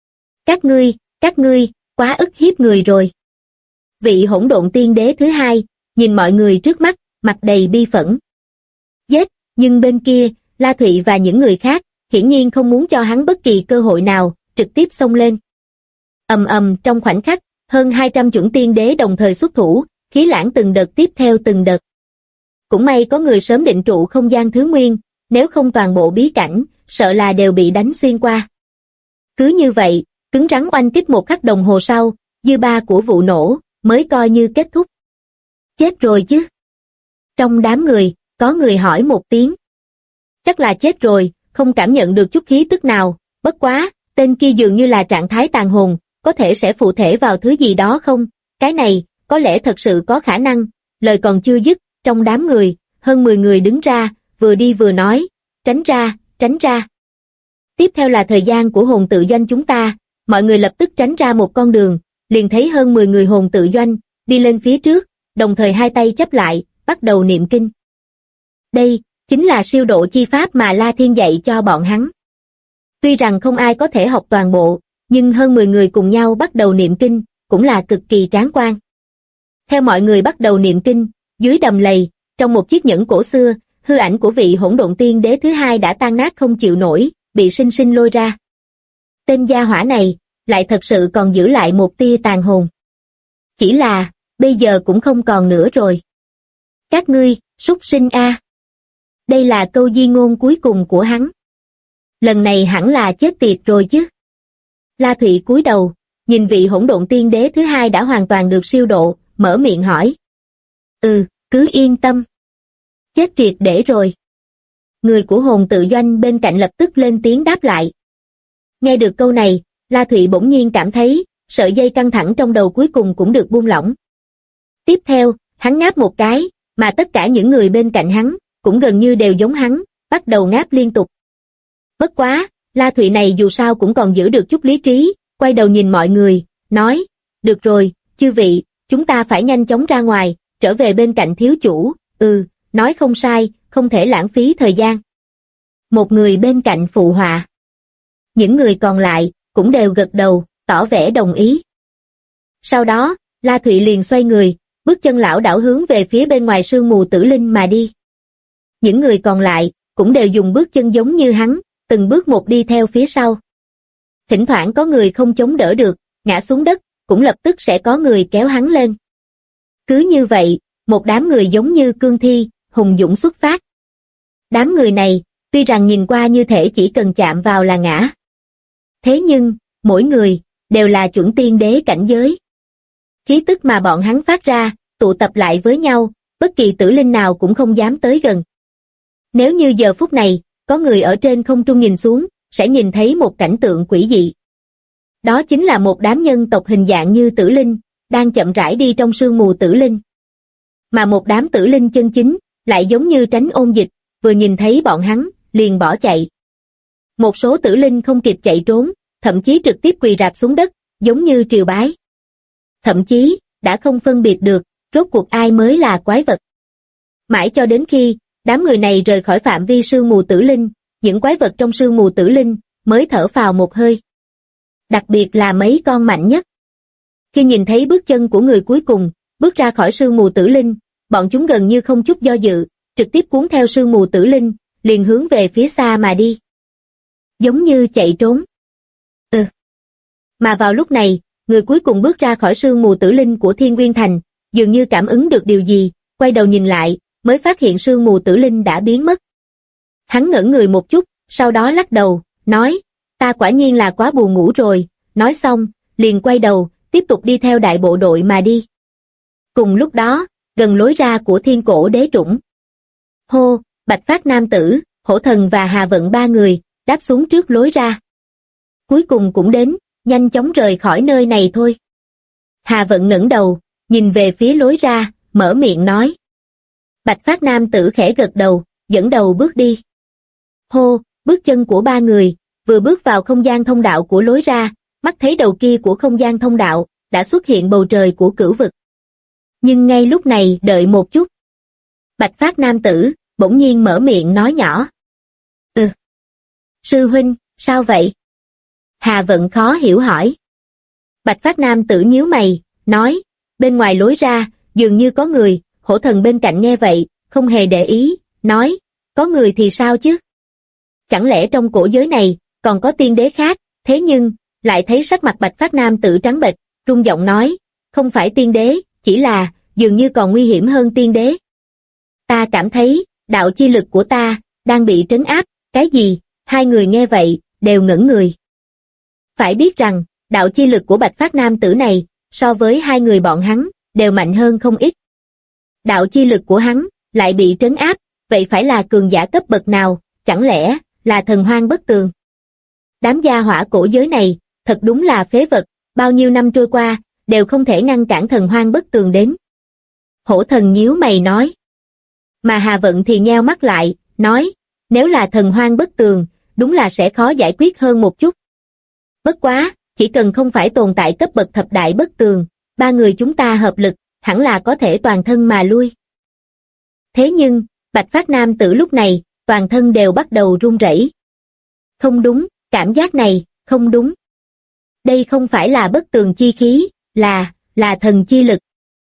S2: Các ngươi, quá ức hiếp người rồi. Vị hỗn độn tiên đế thứ hai, nhìn mọi người trước mắt, mặt đầy bi phẫn. Giết, nhưng bên kia, La Thụy và những người khác, hiển nhiên không muốn cho hắn bất kỳ cơ hội nào, trực tiếp xông lên. Ầm ầm trong khoảnh khắc, hơn 200 chuẩn tiên đế đồng thời xuất thủ, khí lãng từng đợt tiếp theo từng đợt. Cũng may có người sớm định trụ không gian thứ nguyên, nếu không toàn bộ bí cảnh, sợ là đều bị đánh xuyên qua. Cứ như vậy, cứng rắn oanh kích một khắc đồng hồ sau, dư ba của vụ nổ, mới coi như kết thúc. Chết rồi chứ? Trong đám người, có người hỏi một tiếng. Chắc là chết rồi, không cảm nhận được chút khí tức nào, bất quá, tên kia dường như là trạng thái tàn hồn, có thể sẽ phụ thể vào thứ gì đó không? Cái này, có lẽ thật sự có khả năng, lời còn chưa dứt, trong đám người, hơn 10 người đứng ra, vừa đi vừa nói, tránh ra, tránh ra. Tiếp theo là thời gian của hồn tự doanh chúng ta, mọi người lập tức tránh ra một con đường, liền thấy hơn 10 người hồn tự doanh, đi lên phía trước, đồng thời hai tay chắp lại, bắt đầu niệm kinh. Đây, chính là siêu độ chi pháp mà La Thiên dạy cho bọn hắn. Tuy rằng không ai có thể học toàn bộ, nhưng hơn 10 người cùng nhau bắt đầu niệm kinh, cũng là cực kỳ tráng quan. Theo mọi người bắt đầu niệm kinh, dưới đầm lầy, trong một chiếc nhẫn cổ xưa, hư ảnh của vị hỗn độn tiên đế thứ hai đã tan nát không chịu nổi, bị sinh sinh lôi ra. Tên gia hỏa này, lại thật sự còn giữ lại một tia tàn hồn. Chỉ là, bây giờ cũng không còn nữa rồi. Các ngươi, súc sinh a. Đây là câu di ngôn cuối cùng của hắn. Lần này hẳn là chết tiệt rồi chứ. La Thụy cúi đầu, nhìn vị hỗn độn tiên đế thứ hai đã hoàn toàn được siêu độ, mở miệng hỏi. Cứ yên tâm. Chết triệt để rồi. Người của hồn tự doanh bên cạnh lập tức lên tiếng đáp lại. Nghe được câu này, La Thụy bỗng nhiên cảm thấy, sợi dây căng thẳng trong đầu cuối cùng cũng được buông lỏng. Tiếp theo, hắn ngáp một cái, mà tất cả những người bên cạnh hắn, cũng gần như đều giống hắn, bắt đầu ngáp liên tục. Bất quá, La Thụy này dù sao cũng còn giữ được chút lý trí, quay đầu nhìn mọi người, nói, được rồi, chư vị, chúng ta phải nhanh chóng ra ngoài, trở về bên cạnh thiếu chủ, nói không sai, không thể lãng phí thời gian. Một người bên cạnh phụ họa. Những người còn lại, cũng đều gật đầu, tỏ vẻ đồng ý. Sau đó, La Thụy liền xoay người, bước chân lảo đảo hướng về phía bên ngoài sương mù tử linh mà đi. Những người còn lại, cũng đều dùng bước chân giống như hắn, từng bước một đi theo phía sau. Thỉnh thoảng có người không chống đỡ được, ngã xuống đất, cũng lập tức sẽ có người kéo hắn lên. Cứ như vậy, một đám người giống như cương thi, hùng dũng xuất phát. Đám người này, tuy rằng nhìn qua như thể chỉ cần chạm vào là ngã. Thế nhưng, mỗi người, đều là chuẩn tiên đế cảnh giới. Khí tức mà bọn hắn phát ra, tụ tập lại với nhau, bất kỳ tử linh nào cũng không dám tới gần. Nếu như giờ phút này, có người ở trên không trung nhìn xuống, sẽ nhìn thấy một cảnh tượng quỷ dị. Đó chính là một đám nhân tộc hình dạng như tử linh, đang chậm rãi đi trong sương mù tử linh. Mà một đám tử linh chân chính, lại giống như tránh ôn dịch, vừa nhìn thấy bọn hắn, liền bỏ chạy. Một số tử linh không kịp chạy trốn, thậm chí trực tiếp quỳ rạp xuống đất, giống như triều bái. Thậm chí, đã không phân biệt được, rốt cuộc ai mới là quái vật. Mãi cho đến khi, đám người này rời khỏi phạm vi sương mù tử linh, những quái vật trong sương mù tử linh, mới thở phào một hơi. Đặc biệt là mấy con mạnh nhất. Khi nhìn thấy bước chân của người cuối cùng, bước ra khỏi sương mù tử linh, bọn chúng gần như không chút do dự, trực tiếp cuốn theo sương mù tử linh, liền hướng về phía xa mà đi. Giống như chạy trốn. Mà vào lúc này, người cuối cùng bước ra khỏi sương mù tử linh của Thiên Nguyên Thành, dường như cảm ứng được điều gì, quay đầu nhìn lại, mới phát hiện sương mù tử linh đã biến mất. Hắn ngẩn người một chút, sau đó lắc đầu, nói, ta quả nhiên là quá buồn ngủ rồi, nói xong, liền quay đầu, tiếp tục đi theo đại bộ đội mà đi. Cùng lúc đó, gần lối ra của Thiên Cổ Đế Trũng. Hô, Bạch Phát nam tử, Hổ Thần và Hà Vận ba người, đáp xuống trước lối ra. Cuối cùng cũng đến, nhanh chóng rời khỏi nơi này thôi. Hà Vận ngẩng đầu, nhìn về phía lối ra, mở miệng nói. Bạch Phát nam tử khẽ gật đầu, dẫn đầu bước đi. Hô, bước chân của ba người, vừa bước vào không gian thông đạo của lối ra, mắt thấy đầu kia của không gian thông đạo, đã xuất hiện bầu trời của cửu vực. Nhưng ngay lúc này đợi một chút. Bạch Phát nam tử, bỗng nhiên mở miệng nói nhỏ. Sư huynh, sao vậy? Hà Vận khó hiểu hỏi. Bạch Phát nam tử nhíu mày, nói, bên ngoài lối ra, dường như có người, Hổ Thần bên cạnh nghe vậy, không hề để ý, nói, có người thì sao chứ? Chẳng lẽ trong cổ giới này, còn có tiên đế khác, thế nhưng, lại thấy sắc mặt Bạch Phát nam tử trắng bệch, run giọng nói, không phải tiên đế, chỉ là, dường như còn nguy hiểm hơn tiên đế. Ta cảm thấy, đạo chi lực của ta, đang bị trấn áp, cái gì? Hai người nghe vậy, đều ngẩn người. Phải biết rằng, đạo chi lực của Bạch Phát nam tử này, so với hai người bọn hắn, đều mạnh hơn không ít. Đạo chi lực của hắn, lại bị trấn áp, vậy phải là cường giả cấp bậc nào, chẳng lẽ, là thần hoang bất tường? Đám gia hỏa cổ giới này, thật đúng là phế vật, bao nhiêu năm trôi qua, đều không thể ngăn cản thần hoang bất tường đến. Hổ Thần nhíu mày nói. Mà Hà Vận thì nheo mắt lại, nói, nếu là thần hoang bất tường, đúng là sẽ khó giải quyết hơn một chút. Bất quá, chỉ cần không phải tồn tại cấp bậc thập đại bất tường, ba người chúng ta hợp lực, hẳn là có thể toàn thân mà lui. Thế nhưng, Bạch Phát nam tử lúc này, toàn thân đều bắt đầu run rẩy. Không đúng, cảm giác này, không đúng. Đây không phải là bất tường chi khí, là thần chi lực.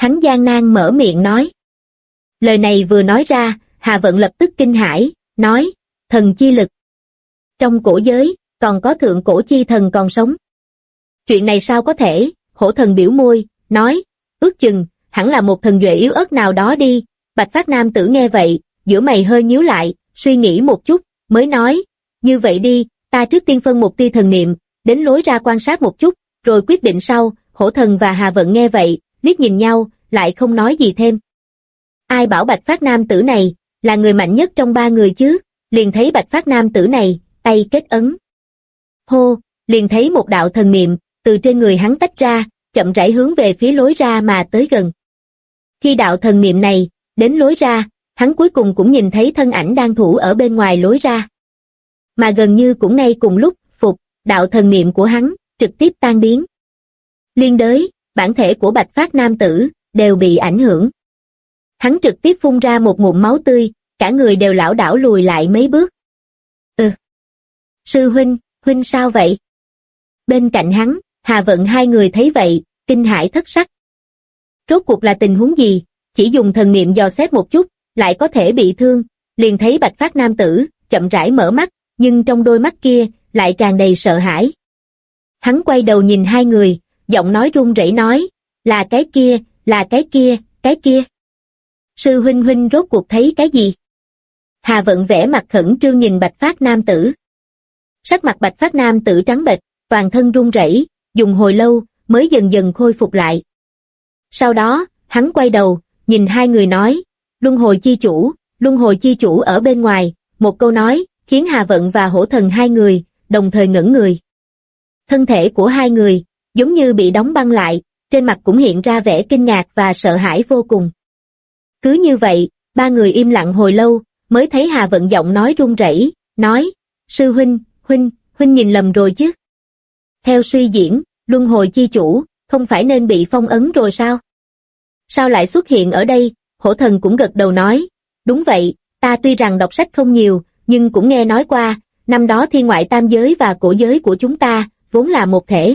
S2: Hắn gian nan mở miệng nói. Lời này vừa nói ra, Hà Vận lập tức kinh hãi, nói, thần chi lực. Trong cổ giới, còn có thượng cổ chi thần còn sống. Chuyện này sao có thể, hổ thần biểu môi, nói, ước chừng, hẳn là một thần duệ yếu ớt nào đó đi. Bạch Phát Nam Tử nghe vậy, giữa mày hơi nhíu lại, suy nghĩ một chút, mới nói, như vậy đi, ta trước tiên phân một tia thần niệm, đến lối ra quan sát một chút, rồi quyết định sau. Hổ thần và Hà Vận nghe vậy, liếc nhìn nhau, lại không nói gì thêm. Ai bảo Bạch Phát Nam Tử này là người mạnh nhất trong ba người chứ? Liền thấy Bạch Phát Nam Tử này, tay kết ấn. Hô, liền thấy một đạo thần niệm từ trên người hắn tách ra, chậm rãi hướng về phía lối ra mà tới gần. Khi đạo thần niệm này đến lối ra, hắn cuối cùng cũng nhìn thấy thân ảnh đang thủ ở bên ngoài lối ra. Mà gần như cũng ngay cùng lúc, đạo thần niệm của hắn trực tiếp tan biến. Liên đới, bản thể của Bạch Phát Nam Tử đều bị ảnh hưởng. Hắn trực tiếp phun ra một ngụm máu tươi, cả người đều lảo đảo lùi lại mấy bước. Sư huynh, huynh sao vậy? Bên cạnh hắn, Hà Vận hai người thấy vậy, kinh hãi thất sắc. Rốt cuộc là tình huống gì? Chỉ dùng thần niệm dò xét một chút, lại có thể bị thương. Liền thấy Bạch Phát Nam Tử chậm rãi mở mắt, nhưng trong đôi mắt kia lại tràn đầy sợ hãi. Hắn quay đầu nhìn hai người, giọng nói run rẩy nói, là cái kia, là cái kia, cái kia. Sư huynh huynh rốt cuộc thấy cái gì? Hà Vận vẻ mặt khẩn trương nhìn Bạch Phát Nam Tử. Sắc mặt Bạch Phát Nam Tử trắng bệch, toàn thân run rẩy, dùng hồi lâu mới dần dần khôi phục lại. Sau đó, hắn quay đầu, nhìn hai người nói, Luân Hồi Chi Chủ ở bên ngoài. Một câu nói khiến Hà Vận và Hổ Thần hai người đồng thời ngẩn người. Thân thể của hai người giống như bị đóng băng lại, trên mặt cũng hiện ra vẻ kinh ngạc và sợ hãi vô cùng. Cứ như vậy, ba người im lặng hồi lâu, mới thấy Hà Vận giọng nói run rẩy, nói, sư huynh, huynh nhìn lầm rồi chứ. Theo suy diễn, Luân Hồi Chi Chủ không phải nên bị phong ấn rồi sao? Sao lại xuất hiện ở đây? Hổ Thần cũng gật đầu nói, đúng vậy, ta tuy rằng đọc sách không nhiều, nhưng cũng nghe nói qua, năm đó thiên ngoại tam giới và cổ giới của chúng ta vốn là một thể.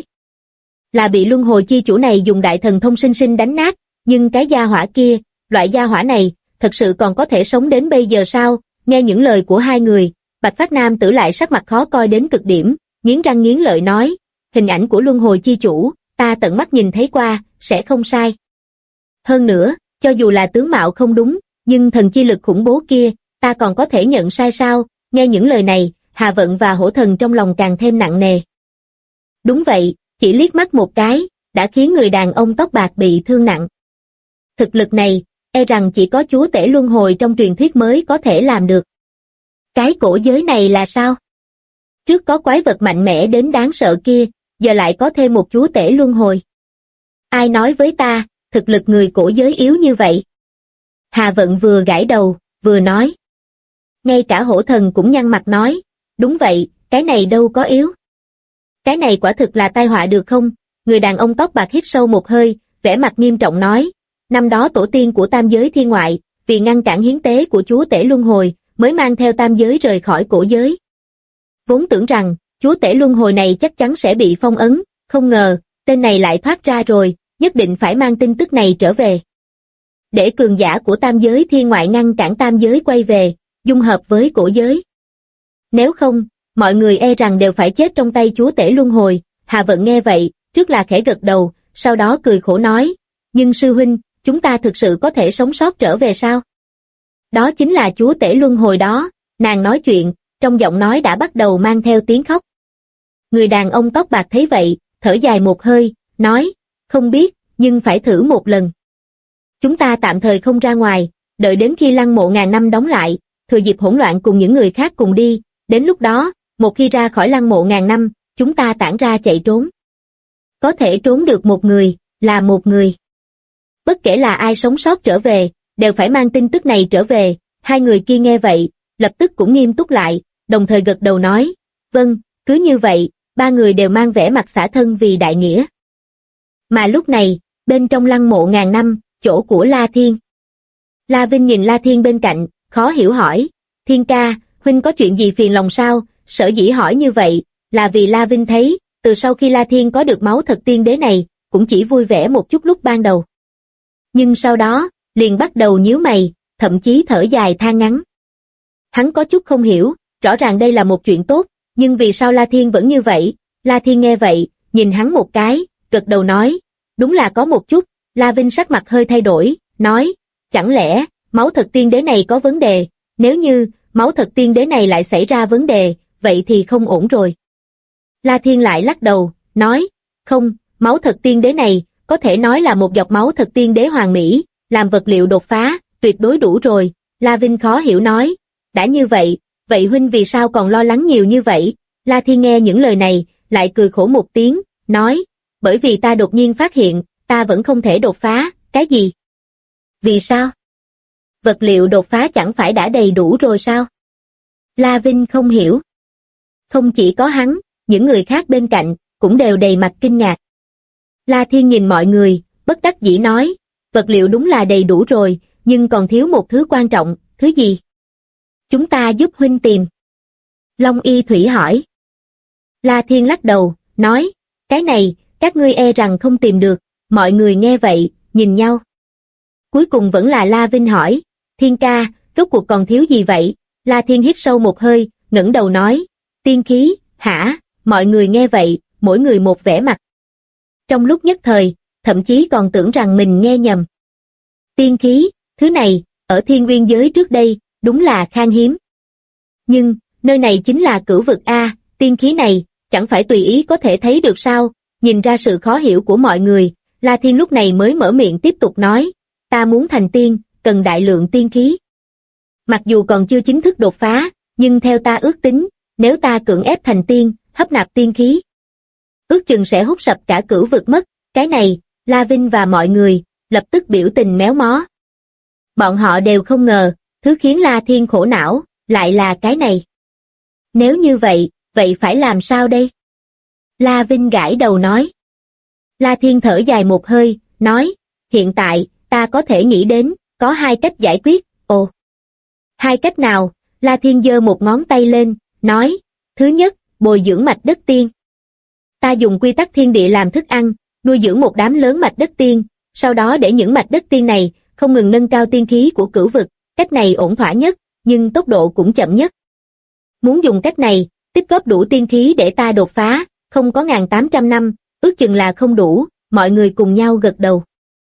S2: Là bị Luân Hồi Chi Chủ này dùng đại thần thông sinh sinh đánh nát, nhưng cái gia hỏa kia, loại gia hỏa này, thật sự còn có thể sống đến bây giờ sao? Nghe những lời của hai người, Bạch Phát Nam Tử lại sắc mặt khó coi đến cực điểm, nghiến răng nghiến lợi nói, hình ảnh của Luân Hồi Chi Chủ, ta tận mắt nhìn thấy qua, sẽ không sai. Hơn nữa, cho dù là tướng mạo không đúng, nhưng thần chi lực khủng bố kia, ta còn có thể nhận sai sao? Nghe những lời này, Hà Vận và Hổ Thần trong lòng càng thêm nặng nề. Đúng vậy, chỉ liếc mắt một cái, đã khiến người đàn ông tóc bạc bị thương nặng. Thực lực này, e rằng chỉ có chúa tể luân hồi trong truyền thuyết mới có thể làm được. Cái cổ giới này là sao? Trước có quái vật mạnh mẽ đến đáng sợ kia, giờ lại có thêm một chúa tể luân hồi. Ai nói với ta, thực lực người cổ giới yếu như vậy? Hà Vận vừa gãi đầu, vừa nói. Ngay cả Hổ Thần cũng nhăn mặt nói, đúng vậy, cái này đâu có yếu. Cái này quả thực là tai họa được không? Người đàn ông tóc bạc hít sâu một hơi, vẻ mặt nghiêm trọng nói, năm đó tổ tiên của tam giới thiên ngoại, vì ngăn cản hiến tế của chúa tể luân hồi, mới mang theo tam giới rời khỏi cổ giới. Vốn tưởng rằng, chúa tể luân hồi này chắc chắn sẽ bị phong ấn, không ngờ, tên này lại thoát ra rồi, nhất định phải mang tin tức này trở về. Để cường giả của tam giới thiên ngoại ngăn cản tam giới quay về, dung hợp với cổ giới. Nếu không, mọi người e rằng đều phải chết trong tay chúa tể luân hồi. Hà Vận nghe vậy, trước là khẽ gật đầu, sau đó cười khổ nói, nhưng sư huynh, chúng ta thực sự có thể sống sót trở về sao? Đó chính là chúa tể luân hồi đó. Nàng nói chuyện, trong giọng nói đã bắt đầu mang theo tiếng khóc. Người đàn ông tóc bạc thấy vậy, thở dài một hơi, nói, không biết, nhưng phải thử một lần. Chúng ta tạm thời không ra ngoài, đợi đến khi lăng mộ ngàn năm đóng lại, thừa dịp hỗn loạn cùng những người khác cùng đi, đến lúc đó, một khi ra khỏi lăng mộ ngàn năm, chúng ta tản ra chạy trốn. Có thể trốn được một người, là một người. Bất kể là ai sống sót trở về, đều phải mang tin tức này trở về. Hai người kia nghe vậy, lập tức cũng nghiêm túc lại, đồng thời gật đầu nói, vâng, cứ như vậy, ba người đều mang vẻ mặt xả thân vì đại nghĩa. Mà lúc này, bên trong lăng mộ ngàn năm, chỗ của La Thiên. La Vinh nhìn La Thiên bên cạnh, khó hiểu hỏi, Thiên ca, huynh có chuyện gì phiền lòng sao? Sở dĩ hỏi như vậy, là vì La Vinh thấy, từ sau khi La Thiên có được máu thật tiên đế này, cũng chỉ vui vẻ một chút lúc ban đầu. Nhưng sau đó, liền bắt đầu nhíu mày, thậm chí thở dài than ngắn. Hắn có chút không hiểu, rõ ràng đây là một chuyện tốt, nhưng vì sao La Thiên vẫn như vậy? La Thiên nghe vậy, nhìn hắn một cái, gật đầu nói, đúng là có một chút. La Vinh sắc mặt hơi thay đổi, nói, chẳng lẽ, máu thật tiên đế này có vấn đề, nếu như, máu thật tiên đế này lại xảy ra vấn đề, vậy thì không ổn rồi. La Thiên lại lắc đầu, nói, không, máu thật tiên đế này, có thể nói là một giọt máu thật tiên đế hoàn mỹ, làm vật liệu đột phá, tuyệt đối đủ rồi. La Vinh khó hiểu nói, đã như vậy, vậy huynh vì sao còn lo lắng nhiều như vậy? La Thiên nghe những lời này, lại cười khổ một tiếng, nói, bởi vì ta đột nhiên phát hiện, ta vẫn không thể đột phá, cái gì? Vì sao? Vật liệu đột phá chẳng phải đã đầy đủ rồi sao? La Vinh không hiểu. Không chỉ có hắn, những người khác bên cạnh, cũng đều đầy mặt kinh ngạc. La Thiên nhìn mọi người, bất đắc dĩ nói, vật liệu đúng là đầy đủ rồi, nhưng còn thiếu một thứ quan trọng, thứ gì? Chúng ta giúp huynh tìm. Long Y Thủy hỏi. La Thiên lắc đầu, nói, cái này, các ngươi e rằng không tìm được. Mọi người nghe vậy, nhìn nhau. Cuối cùng vẫn là La Vinh hỏi, Thiên ca, rốt cuộc còn thiếu gì vậy? La Thiên hít sâu một hơi, ngẩng đầu nói, tiên khí, hả? Mọi người nghe vậy, mỗi người một vẻ mặt. Trong lúc nhất thời, thậm chí còn tưởng rằng mình nghe nhầm. Tiên khí, thứ này, ở thiên nguyên giới trước đây, đúng là khan hiếm. Nhưng, nơi này chính là cửu vực A, tiên khí này, chẳng phải tùy ý có thể thấy được sao? Nhìn ra sự khó hiểu của mọi người, La Thiên lúc này mới mở miệng tiếp tục nói, ta muốn thành tiên, cần đại lượng tiên khí. Mặc dù còn chưa chính thức đột phá, nhưng theo ta ước tính, nếu ta cưỡng ép thành tiên, hấp nạp tiên khí, ước chừng sẽ hút sập cả cửu vực mất. Cái này, La Vinh và mọi người, lập tức biểu tình méo mó. Bọn họ đều không ngờ, thứ khiến La Thiên khổ não, lại là cái này. Nếu như vậy, vậy phải làm sao đây? La Vinh gãi đầu nói. La Thiên thở dài một hơi, nói, hiện tại, ta có thể nghĩ đến, có hai cách giải quyết. Ồ, hai cách nào? La Thiên giơ một ngón tay lên, nói, thứ nhất, bồi dưỡng mạch đất tiên. Ta dùng quy tắc thiên địa làm thức ăn, nuôi dưỡng một đám lớn mạch đất tiên, sau đó để những mạch đất tiên này, không ngừng nâng cao tiên khí của cửu vực. Cách này ổn thỏa nhất, nhưng tốc độ cũng chậm nhất. Muốn dùng cách này, tích góp đủ tiên khí để ta đột phá, không có 1800 năm, ước chừng là không đủ. Mọi người cùng nhau gật đầu.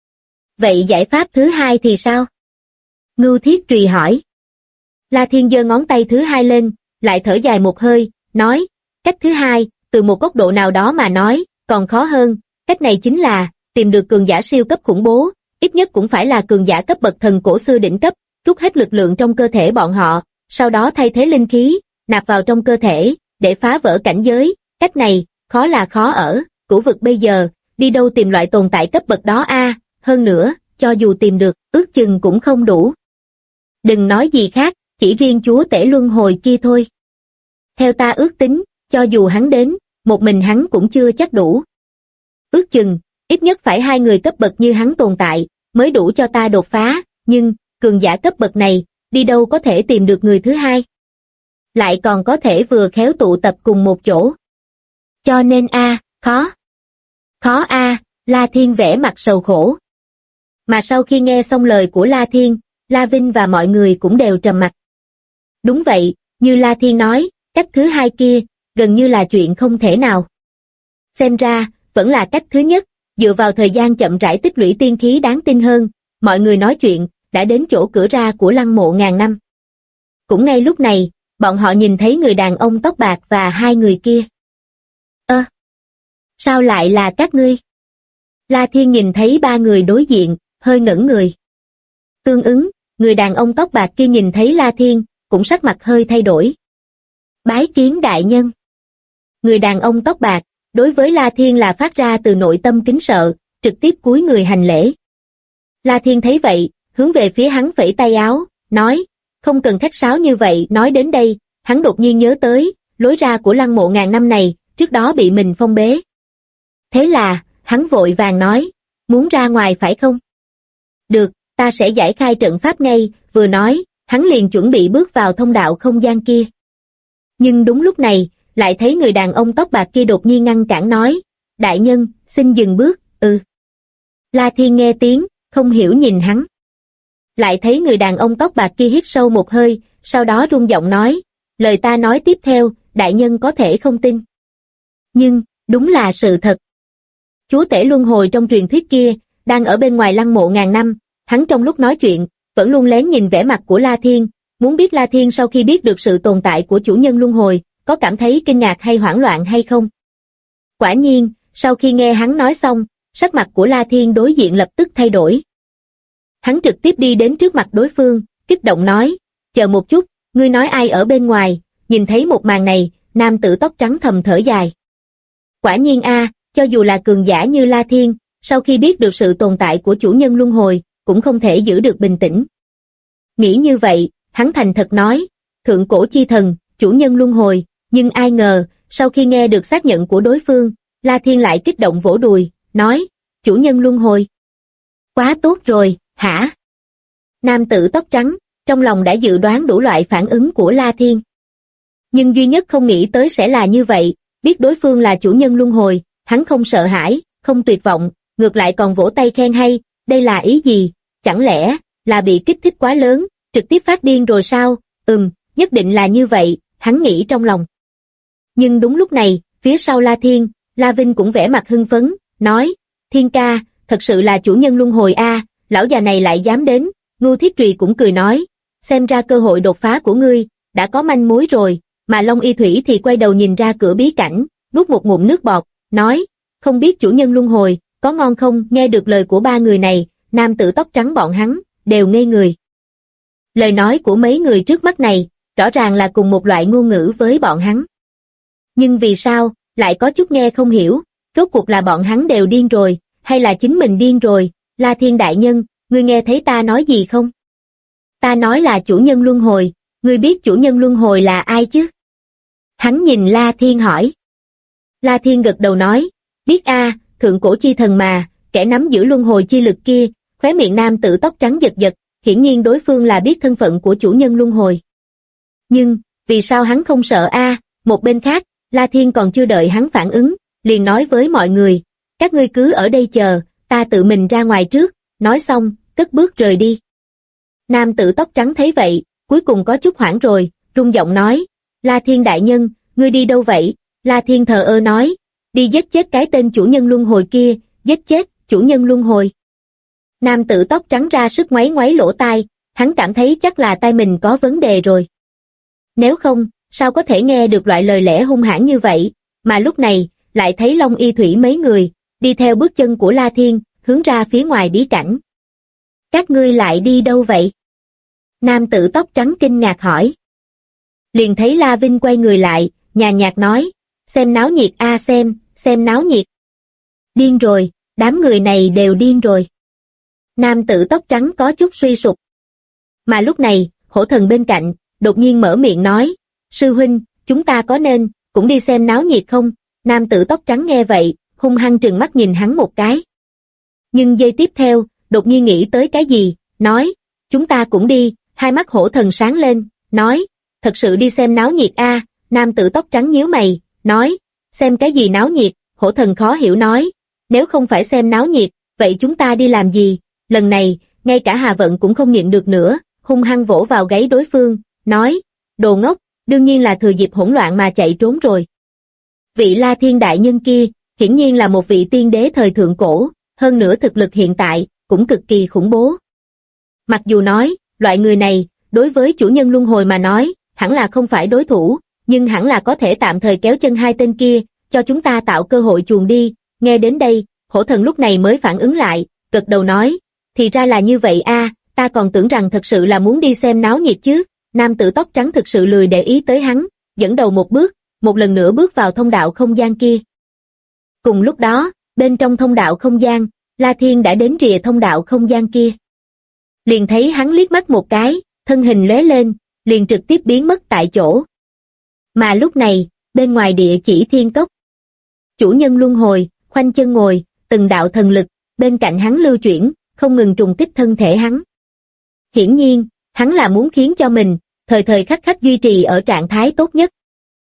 S2: Vậy giải pháp thứ hai thì sao? Ngưu Thiết Trùy hỏi. La Thiên giơ ngón tay thứ hai lên, lại thở dài một hơi, nói, cách thứ hai, từ một góc độ nào đó mà nói, còn khó hơn. Cách này chính là, tìm được cường giả siêu cấp khủng bố, ít nhất cũng phải là cường giả cấp bậc thần cổ xưa đỉnh cấp, rút hết lực lượng trong cơ thể bọn họ, sau đó thay thế linh khí, nạp vào trong cơ thể, để phá vỡ cảnh giới. Cách này, khó là khó ở, cửu vực bây giờ, đi đâu tìm loại tồn tại cấp bậc đó a? Hơn nữa, cho dù tìm được, ước chừng cũng không đủ. Đừng nói gì khác, chỉ riêng chúa tể luân hồi kia thôi. Theo ta ước tính, cho dù hắn đến, một mình hắn cũng chưa chắc đủ. Ước chừng, ít nhất phải hai người cấp bậc như hắn tồn tại, mới đủ cho ta đột phá, nhưng, cường giả cấp bậc này, đi đâu có thể tìm được người thứ hai. Lại còn có thể vừa khéo tụ tập cùng một chỗ. Cho nên khó. Khó La Thiên vẽ mặt sầu khổ. Mà sau khi nghe xong lời của La Thiên, La Vinh và mọi người cũng đều trầm mặc. Đúng vậy, như La Thiên nói, cách thứ hai kia, gần như là chuyện không thể nào. Xem ra, vẫn là cách thứ nhất, dựa vào thời gian chậm rãi tích lũy tiên khí đáng tin hơn. Mọi người nói chuyện, đã đến chỗ cửa ra của lăng mộ ngàn năm. Cũng ngay lúc này, bọn họ nhìn thấy người đàn ông tóc bạc và hai người kia. Sao lại là các ngươi? La Thiên nhìn thấy ba người đối diện, hơi ngẩn người. Tương ứng, người đàn ông tóc bạc kia nhìn thấy La Thiên, cũng sắc mặt hơi thay đổi. Bái kiến đại nhân. Người đàn ông tóc bạc, đối với La Thiên là phát ra từ nội tâm kính sợ, trực tiếp cúi người hành lễ. La Thiên thấy vậy, hướng về phía hắn vẫy tay áo, nói, không cần khách sáo như vậy. Nói đến đây, hắn đột nhiên nhớ tới, lối ra của lăng mộ ngàn năm này, trước đó bị mình phong bế. Thế là, hắn vội vàng nói, muốn ra ngoài phải không? Được, ta sẽ giải khai trận pháp ngay. Vừa nói, hắn liền chuẩn bị bước vào thông đạo không gian kia. Nhưng đúng lúc này, lại thấy người đàn ông tóc bạc kia đột nhiên ngăn cản nói, đại nhân, xin dừng bước. La Thiên nghe tiếng, không hiểu nhìn hắn. Lại thấy người đàn ông tóc bạc kia hít sâu một hơi, sau đó rung giọng nói, lời ta nói tiếp theo, đại nhân có thể không tin. Nhưng, đúng là sự thật. Chúa tể luân hồi trong truyền thuyết kia, đang ở bên ngoài lăng mộ ngàn năm, hắn trong lúc nói chuyện, vẫn luôn lén nhìn vẻ mặt của La Thiên, muốn biết La Thiên sau khi biết được sự tồn tại của chủ nhân luân hồi, có cảm thấy kinh ngạc hay hoảng loạn hay không. Quả nhiên, sau khi nghe hắn nói xong, sắc mặt của La Thiên đối diện lập tức thay đổi. Hắn trực tiếp đi đến trước mặt đối phương, kích động nói, chờ một chút, ngươi nói ai ở bên ngoài. Nhìn thấy một màn này, nam tử tóc trắng thầm thở dài. Quả nhiên cho dù là cường giả như La Thiên, sau khi biết được sự tồn tại của chủ nhân luân hồi, cũng không thể giữ được bình tĩnh. Nghĩ như vậy, hắn thành thật nói, thượng cổ chi thần, chủ nhân luân hồi, nhưng ai ngờ, sau khi nghe được xác nhận của đối phương, La Thiên lại kích động vỗ đùi, nói, chủ nhân luân hồi. Quá tốt rồi, hả? Nam tử tóc trắng, trong lòng đã dự đoán đủ loại phản ứng của La Thiên. Nhưng duy nhất không nghĩ tới sẽ là như vậy, biết đối phương là chủ nhân luân hồi, hắn không sợ hãi, không tuyệt vọng, ngược lại còn vỗ tay khen hay, đây là ý gì, chẳng lẽ là bị kích thích quá lớn, trực tiếp phát điên rồi sao? Nhất định là như vậy, hắn nghĩ trong lòng. Nhưng đúng lúc này, phía sau La Thiên, La Vinh cũng vẻ mặt hưng phấn, nói, Thiên ca, thật sự là chủ nhân luân hồi lão già này lại dám đến. Ngưu Thiết Trùy cũng cười nói, xem ra cơ hội đột phá của ngươi, đã có manh mối rồi, mà Long Y Thủy thì quay đầu nhìn ra cửa bí cảnh, nuốt một ngụm nước bọt, nói, không biết chủ nhân luân hồi, có ngon không? Nghe được lời của ba người này, nam tử tóc trắng bọn hắn, đều ngây người. Lời nói của mấy người trước mắt này, rõ ràng là cùng một loại ngôn ngữ với bọn hắn. Nhưng vì sao, lại có chút nghe không hiểu, rốt cuộc là bọn hắn đều điên rồi, hay là chính mình điên rồi? La Thiên đại nhân, ngươi nghe thấy ta nói gì không? Ta nói là chủ nhân luân hồi, ngươi biết chủ nhân luân hồi là ai chứ? Hắn nhìn La Thiên hỏi. La Thiên gật đầu nói, biết thượng cổ chi thần mà, kẻ nắm giữ luân hồi chi lực kia. Khóe miệng nam tử tóc trắng giật giật, hiển nhiên đối phương là biết thân phận của chủ nhân luân hồi. Nhưng, vì sao hắn không sợ Một bên khác, La Thiên còn chưa đợi hắn phản ứng, liền nói với mọi người, các ngươi cứ ở đây chờ, ta tự mình ra ngoài trước, nói xong, cất bước rời đi. Nam tử tóc trắng thấy vậy, cuối cùng có chút hoảng rồi, rung giọng nói, La Thiên đại nhân, ngươi đi đâu vậy? La Thiên thờ ơ nói, đi giết chết cái tên chủ nhân luân hồi kia, giết chết chủ nhân luân hồi. Nam tử tóc trắng ra sức ngoáy ngoáy lỗ tai, hắn cảm thấy chắc là tai mình có vấn đề rồi. Nếu không, sao có thể nghe được loại lời lẽ hung hãn như vậy, mà lúc này, lại thấy Long Y Thủy mấy người, đi theo bước chân của La Thiên, hướng ra phía ngoài bí cảnh. Các ngươi lại đi đâu vậy? Nam tử tóc trắng kinh ngạc hỏi. Liền thấy La Vinh quay người lại, nhàn nhạt nói, xem náo nhiệt xem náo nhiệt. Điên rồi, đám người này đều điên rồi. Nam tử tóc trắng có chút suy sụp. Mà lúc này, hổ thần bên cạnh, đột nhiên mở miệng nói, sư huynh, chúng ta có nên, cũng đi xem náo nhiệt không? Nam tử tóc trắng nghe vậy, hung hăng trừng mắt nhìn hắn một cái. Nhưng giây tiếp theo, đột nhiên nghĩ tới cái gì, nói, chúng ta cũng đi, hai mắt hổ thần sáng lên, nói, thật sự đi xem náo nhiệt Nam tử tóc trắng nhíu mày, nói, xem cái gì náo nhiệt? Hổ thần khó hiểu nói, nếu không phải xem náo nhiệt, vậy chúng ta đi làm gì? Lần này, ngay cả Hà Vận cũng không nhịn được nữa, hung hăng vỗ vào gáy đối phương, nói, đồ ngốc, đương nhiên là thừa dịp hỗn loạn mà chạy trốn rồi. Vị La Thiên đại nhân kia, hiển nhiên là một vị tiên đế thời thượng cổ, hơn nữa thực lực hiện tại, cũng cực kỳ khủng bố. Mặc dù nói, loại người này, đối với chủ nhân luân hồi mà nói, hẳn là không phải đối thủ, nhưng hẳn là có thể tạm thời kéo chân hai tên kia, cho chúng ta tạo cơ hội chuồn đi. Nghe đến đây, hổ thần lúc này mới phản ứng lại, gật đầu nói, thì ra là như vậy ta còn tưởng rằng thật sự là muốn đi xem náo nhiệt chứ. Nam tử tóc trắng thực sự lười để ý tới hắn, dẫn đầu một bước, một lần nữa bước vào thông đạo không gian kia. Cùng lúc đó, bên trong thông đạo không gian, La Thiên đã đến rìa thông đạo không gian kia. Liền thấy hắn liếc mắt một cái, thân hình lóe lên, liền trực tiếp biến mất tại chỗ. Mà lúc này, bên ngoài địa chỉ thiên cốc, chủ nhân luân hồi, khoanh chân ngồi, từng đạo thần lực, bên cạnh hắn lưu chuyển, không ngừng trùng kích thân thể hắn. Hiển nhiên, hắn là muốn khiến cho mình, thời thời khắc khắc duy trì ở trạng thái tốt nhất.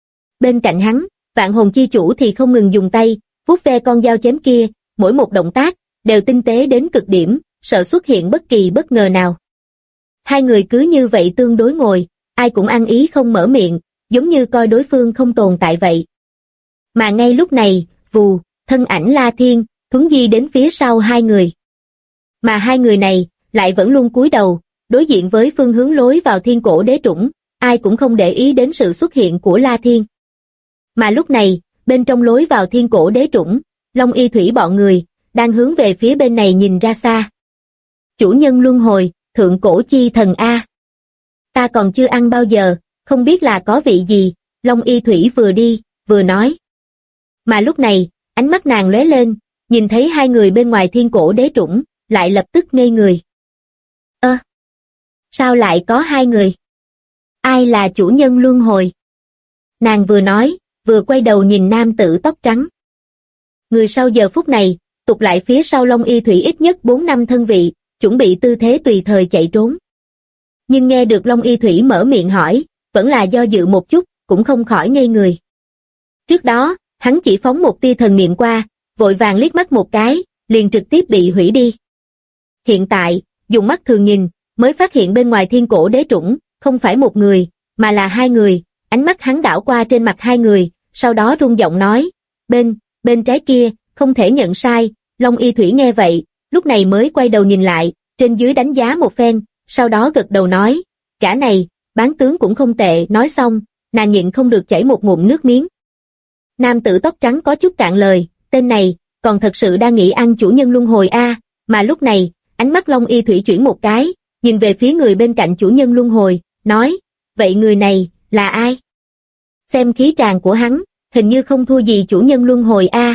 S2: Bên cạnh hắn, vạn hồn chi chủ thì không ngừng dùng tay, vuốt ve con dao chém kia, mỗi một động tác, đều tinh tế đến cực điểm, sợ xuất hiện bất kỳ bất ngờ nào. Hai người cứ như vậy tương đối ngồi, ai cũng ăn ý không mở miệng, giống như coi đối phương không tồn tại vậy. Mà ngay lúc này, vù, thân ảnh La Thiên, Thuấn Di đến phía sau hai người. Mà hai người này, lại vẫn luôn cúi đầu, đối diện với phương hướng lối vào Thiên Cổ Đế Trũng, ai cũng không để ý đến sự xuất hiện của La Thiên. Mà lúc này, bên trong lối vào Thiên Cổ Đế Trũng, Long Y Thủy bọn người, đang hướng về phía bên này nhìn ra xa. Chủ nhân luân hồi, thượng cổ chi thần A. Ta còn chưa ăn bao giờ, không biết là có vị gì, Long Y Thủy vừa đi, vừa nói. Mà lúc này, ánh mắt nàng lóe lên, nhìn thấy hai người bên ngoài Thiên Cổ Đế Trũng, lại lập tức ngây người. Sao lại có hai người? Ai là chủ nhân luân hồi? Nàng vừa nói, vừa quay đầu nhìn nam tử tóc trắng. Người sau giờ phút này, tụt lại phía sau Long Y Thủy ít nhất 4 năm thân vị, chuẩn bị tư thế tùy thời chạy trốn. Nhưng nghe được Long Y Thủy mở miệng hỏi, vẫn là do dự một chút, cũng không khỏi ngây người. Trước đó, hắn chỉ phóng một tia thần niệm qua, vội vàng liếc mắt một cái, liền trực tiếp bị hủy đi. Hiện tại, dùng mắt thường nhìn, mới phát hiện bên ngoài Thiên Cổ Đế Trũng, không phải một người, mà là hai người, ánh mắt hắn đảo qua trên mặt hai người, sau đó rung giọng nói, bên trái kia, không thể nhận sai. Long Y Thủy nghe vậy, lúc này mới quay đầu nhìn lại, trên dưới đánh giá một phen, sau đó gật đầu nói, cả này, bán tướng cũng không tệ. Nói xong, nàng nhịn không được chảy một ngụm nước miếng. Nam tử tóc trắng có chút cạn lời, tên này, còn thật sự đang nghĩ ăn chủ nhân luân hồi a. Mà lúc này, ánh mắt Long Y Thủy chuyển một cái, nhìn về phía người bên cạnh chủ nhân luân hồi, nói, vậy người này, là ai? Xem khí tràng của hắn, hình như không thua gì chủ nhân luân hồi a.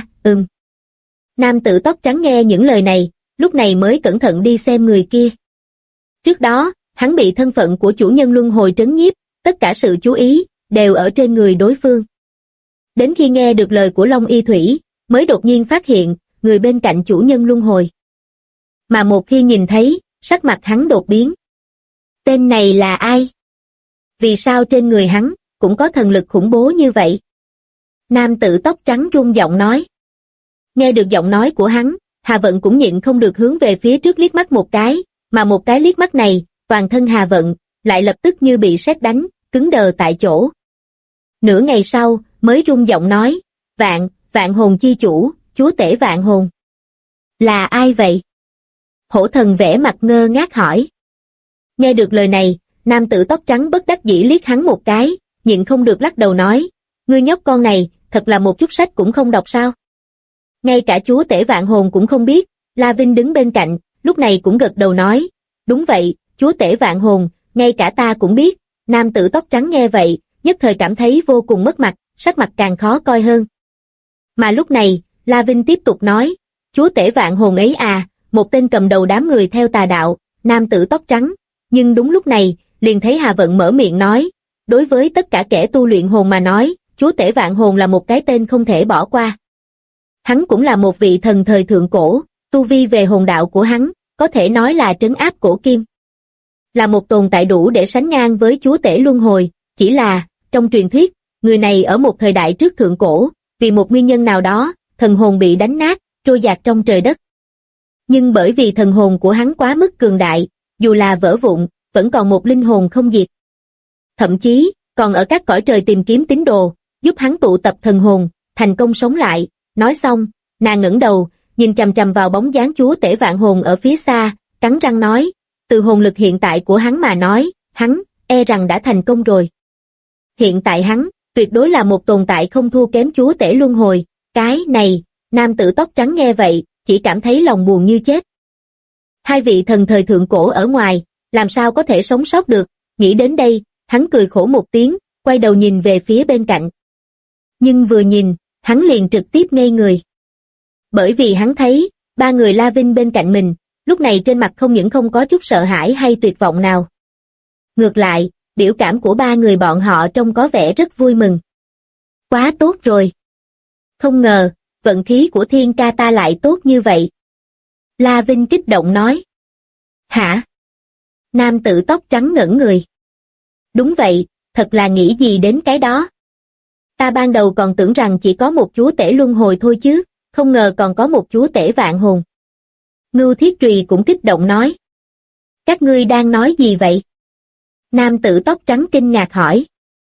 S2: Nam tử tóc trắng nghe những lời này, lúc này mới cẩn thận đi xem người kia. Trước đó, hắn bị thân phận của chủ nhân luân hồi trấn nhiếp, tất cả sự chú ý, đều ở trên người đối phương. Đến khi nghe được lời của Long Y Thủy, mới đột nhiên phát hiện, người bên cạnh chủ nhân luân hồi. Mà một khi nhìn thấy, sắc mặt hắn đột biến. Tên này là ai? Vì sao trên người hắn, cũng có thần lực khủng bố như vậy? Nam tử tóc trắng run giọng nói. Nghe được giọng nói của hắn, Hà Vận cũng nhịn không được hướng về phía trước liếc mắt một cái, mà một cái liếc mắt này, toàn thân Hà Vận, lại lập tức như bị sét đánh, cứng đờ tại chỗ. Nửa ngày sau, mới run giọng nói, vạn hồn chi chủ, chúa tể vạn hồn. Là ai vậy? Hổ thần vẻ mặt ngơ ngác hỏi. Nghe được lời này, nam tử tóc trắng bất đắc dĩ liếc hắn một cái, nhịn không được lắc đầu nói, ngươi nhóc con này, thật là một chút sách cũng không đọc sao? Ngay cả chúa tể vạn hồn cũng không biết. La Vinh đứng bên cạnh, lúc này cũng gật đầu nói, đúng vậy, chúa tể vạn hồn, ngay cả ta cũng biết. Nam tử tóc trắng nghe vậy, nhất thời cảm thấy vô cùng mất mặt, sắc mặt càng khó coi hơn. Mà lúc này, La Vinh tiếp tục nói, chúa tể vạn hồn ấy à, một tên cầm đầu đám người theo tà đạo, nam tử tóc trắng. Nhưng đúng lúc này, liền thấy Hà Vận mở miệng nói, đối với tất cả kẻ tu luyện hồn mà nói, chúa tể vạn hồn là một cái tên không thể bỏ qua. Hắn cũng là một vị thần thời thượng cổ, tu vi về hồn đạo của hắn, có thể nói là trấn áp cổ kim. Là một tồn tại đủ để sánh ngang với chúa tể luân hồi, chỉ là, trong truyền thuyết, người này ở một thời đại trước thượng cổ, vì một nguyên nhân nào đó, thần hồn bị đánh nát, trôi dạt trong trời đất. Nhưng bởi vì thần hồn của hắn quá mức cường đại, dù là vỡ vụn, vẫn còn một linh hồn không diệt. Thậm chí, còn ở các cõi trời tìm kiếm tín đồ, giúp hắn tụ tập thần hồn, thành công sống lại. Nói xong, nàng ngẩng đầu, nhìn chằm chằm vào bóng dáng chúa tể vạn hồn ở phía xa, cắn răng nói, từ hồn lực hiện tại của hắn mà nói, hắn, e rằng đã thành công rồi. Hiện tại hắn, tuyệt đối là một tồn tại không thua kém chúa tể luân hồi. Cái này, nam tử tóc trắng nghe vậy, chỉ cảm thấy lòng buồn như chết. Hai vị thần thời thượng cổ ở ngoài, làm sao có thể sống sót được? Nghĩ đến đây, hắn cười khổ một tiếng, quay đầu nhìn về phía bên cạnh. Nhưng vừa nhìn, hắn liền trực tiếp ngây người. Bởi vì hắn thấy, ba người La Vinh bên cạnh mình, lúc này trên mặt không những không có chút sợ hãi hay tuyệt vọng nào. Ngược lại, biểu cảm của ba người bọn họ trông có vẻ rất vui mừng. Quá tốt rồi. Không ngờ, vận khí của Thiên ca ta lại tốt như vậy. La Vinh kích động nói. Hả? Nam tử tóc trắng ngẩn người. Đúng vậy, thật là nghĩ gì đến cái đó. Ta ban đầu còn tưởng rằng chỉ có một chúa tể luân hồi thôi chứ, không ngờ còn có một chúa tể vạn hồn. Ngưu Thiết Trùy cũng kích động nói. Các ngươi đang nói gì vậy? Nam tử tóc trắng kinh ngạc hỏi.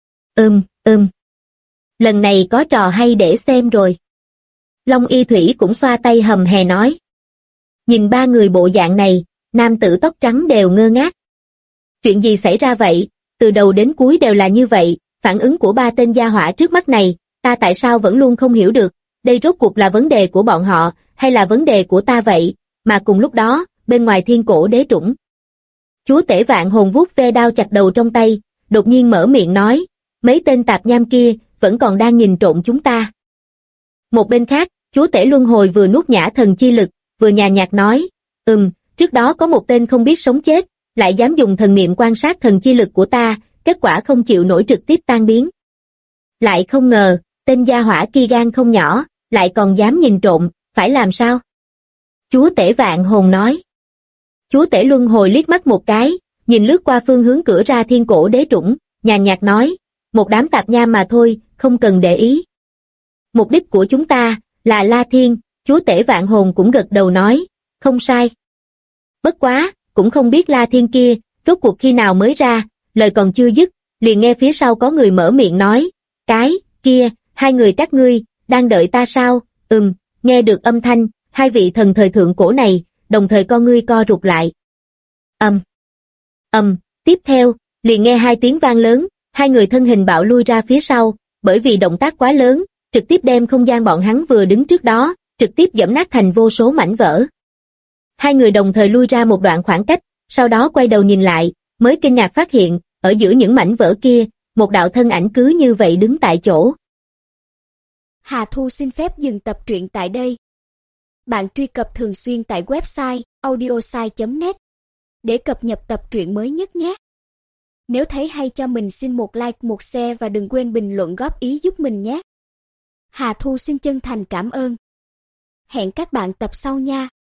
S2: Lần này có trò hay để xem rồi. Long Y Thủy cũng xoa tay hầm hè nói. Nhìn ba người bộ dạng này, nam tử tóc trắng đều ngơ ngác. Chuyện gì xảy ra vậy? Từ đầu đến cuối đều là như vậy, phản ứng của ba tên gia hỏa trước mắt này, ta tại sao vẫn luôn không hiểu được, đây rốt cuộc là vấn đề của bọn họ, hay là vấn đề của ta vậy, mà cùng lúc đó, bên ngoài Thiên Cổ Đế Trũng. Chúa tể Vạn Hồn vuốt ve đao chặt đầu trong tay, đột nhiên mở miệng nói, mấy tên tạp nham kia, vẫn còn đang nhìn trộm chúng ta. Một bên khác, chúa tể Luân Hồi vừa nuốt nhã thần chi lực, vừa nhàn nhạt nói, trước đó có một tên không biết sống chết, lại dám dùng thần niệm quan sát thần chi lực của ta, kết quả không chịu nổi trực tiếp tan biến. Lại không ngờ, tên gia hỏa kia gan không nhỏ, lại còn dám nhìn trộm, phải làm sao? Chúa tể Vạn Hồn nói. Chúa tể Luân Hồi liếc mắt một cái, nhìn lướt qua phương hướng cửa ra Thiên Cổ Đế Trũng, nhàn nhạt nói, một đám tạp nham mà thôi, không cần để ý. Mục đích của chúng ta là La Thiên, chúa tể Vạn Hồn cũng gật đầu nói, không sai. Bất quá, cũng không biết La Thiên kia, rốt cuộc khi nào mới ra, lời còn chưa dứt, liền nghe phía sau có người mở miệng nói, cái, kia, hai người các ngươi, đang đợi ta sao? Nghe được âm thanh, hai vị thần thời thượng cổ này, đồng thời con ngươi co rụt lại. Tiếp theo, liền nghe hai tiếng vang lớn, hai người thân hình bạo lui ra phía sau, bởi vì động tác quá lớn, trực tiếp đem không gian bọn hắn vừa đứng trước đó, trực tiếp giẫm nát thành vô số mảnh vỡ. Hai người đồng thời lui ra một đoạn khoảng cách, sau đó quay đầu nhìn lại, mới kinh ngạc phát hiện, ở giữa những mảnh vỡ kia, một đạo thân ảnh cứ như vậy đứng tại chỗ.
S3: Hà Thu xin phép dừng tập truyện tại đây. Bạn truy cập thường xuyên tại website audiosai.net để cập nhật tập truyện mới nhất nhé. Nếu thấy hay cho mình xin một like, một share và đừng quên bình luận góp ý giúp mình nhé. Hà Thu xin chân thành cảm ơn. Hẹn các bạn tập sau nha.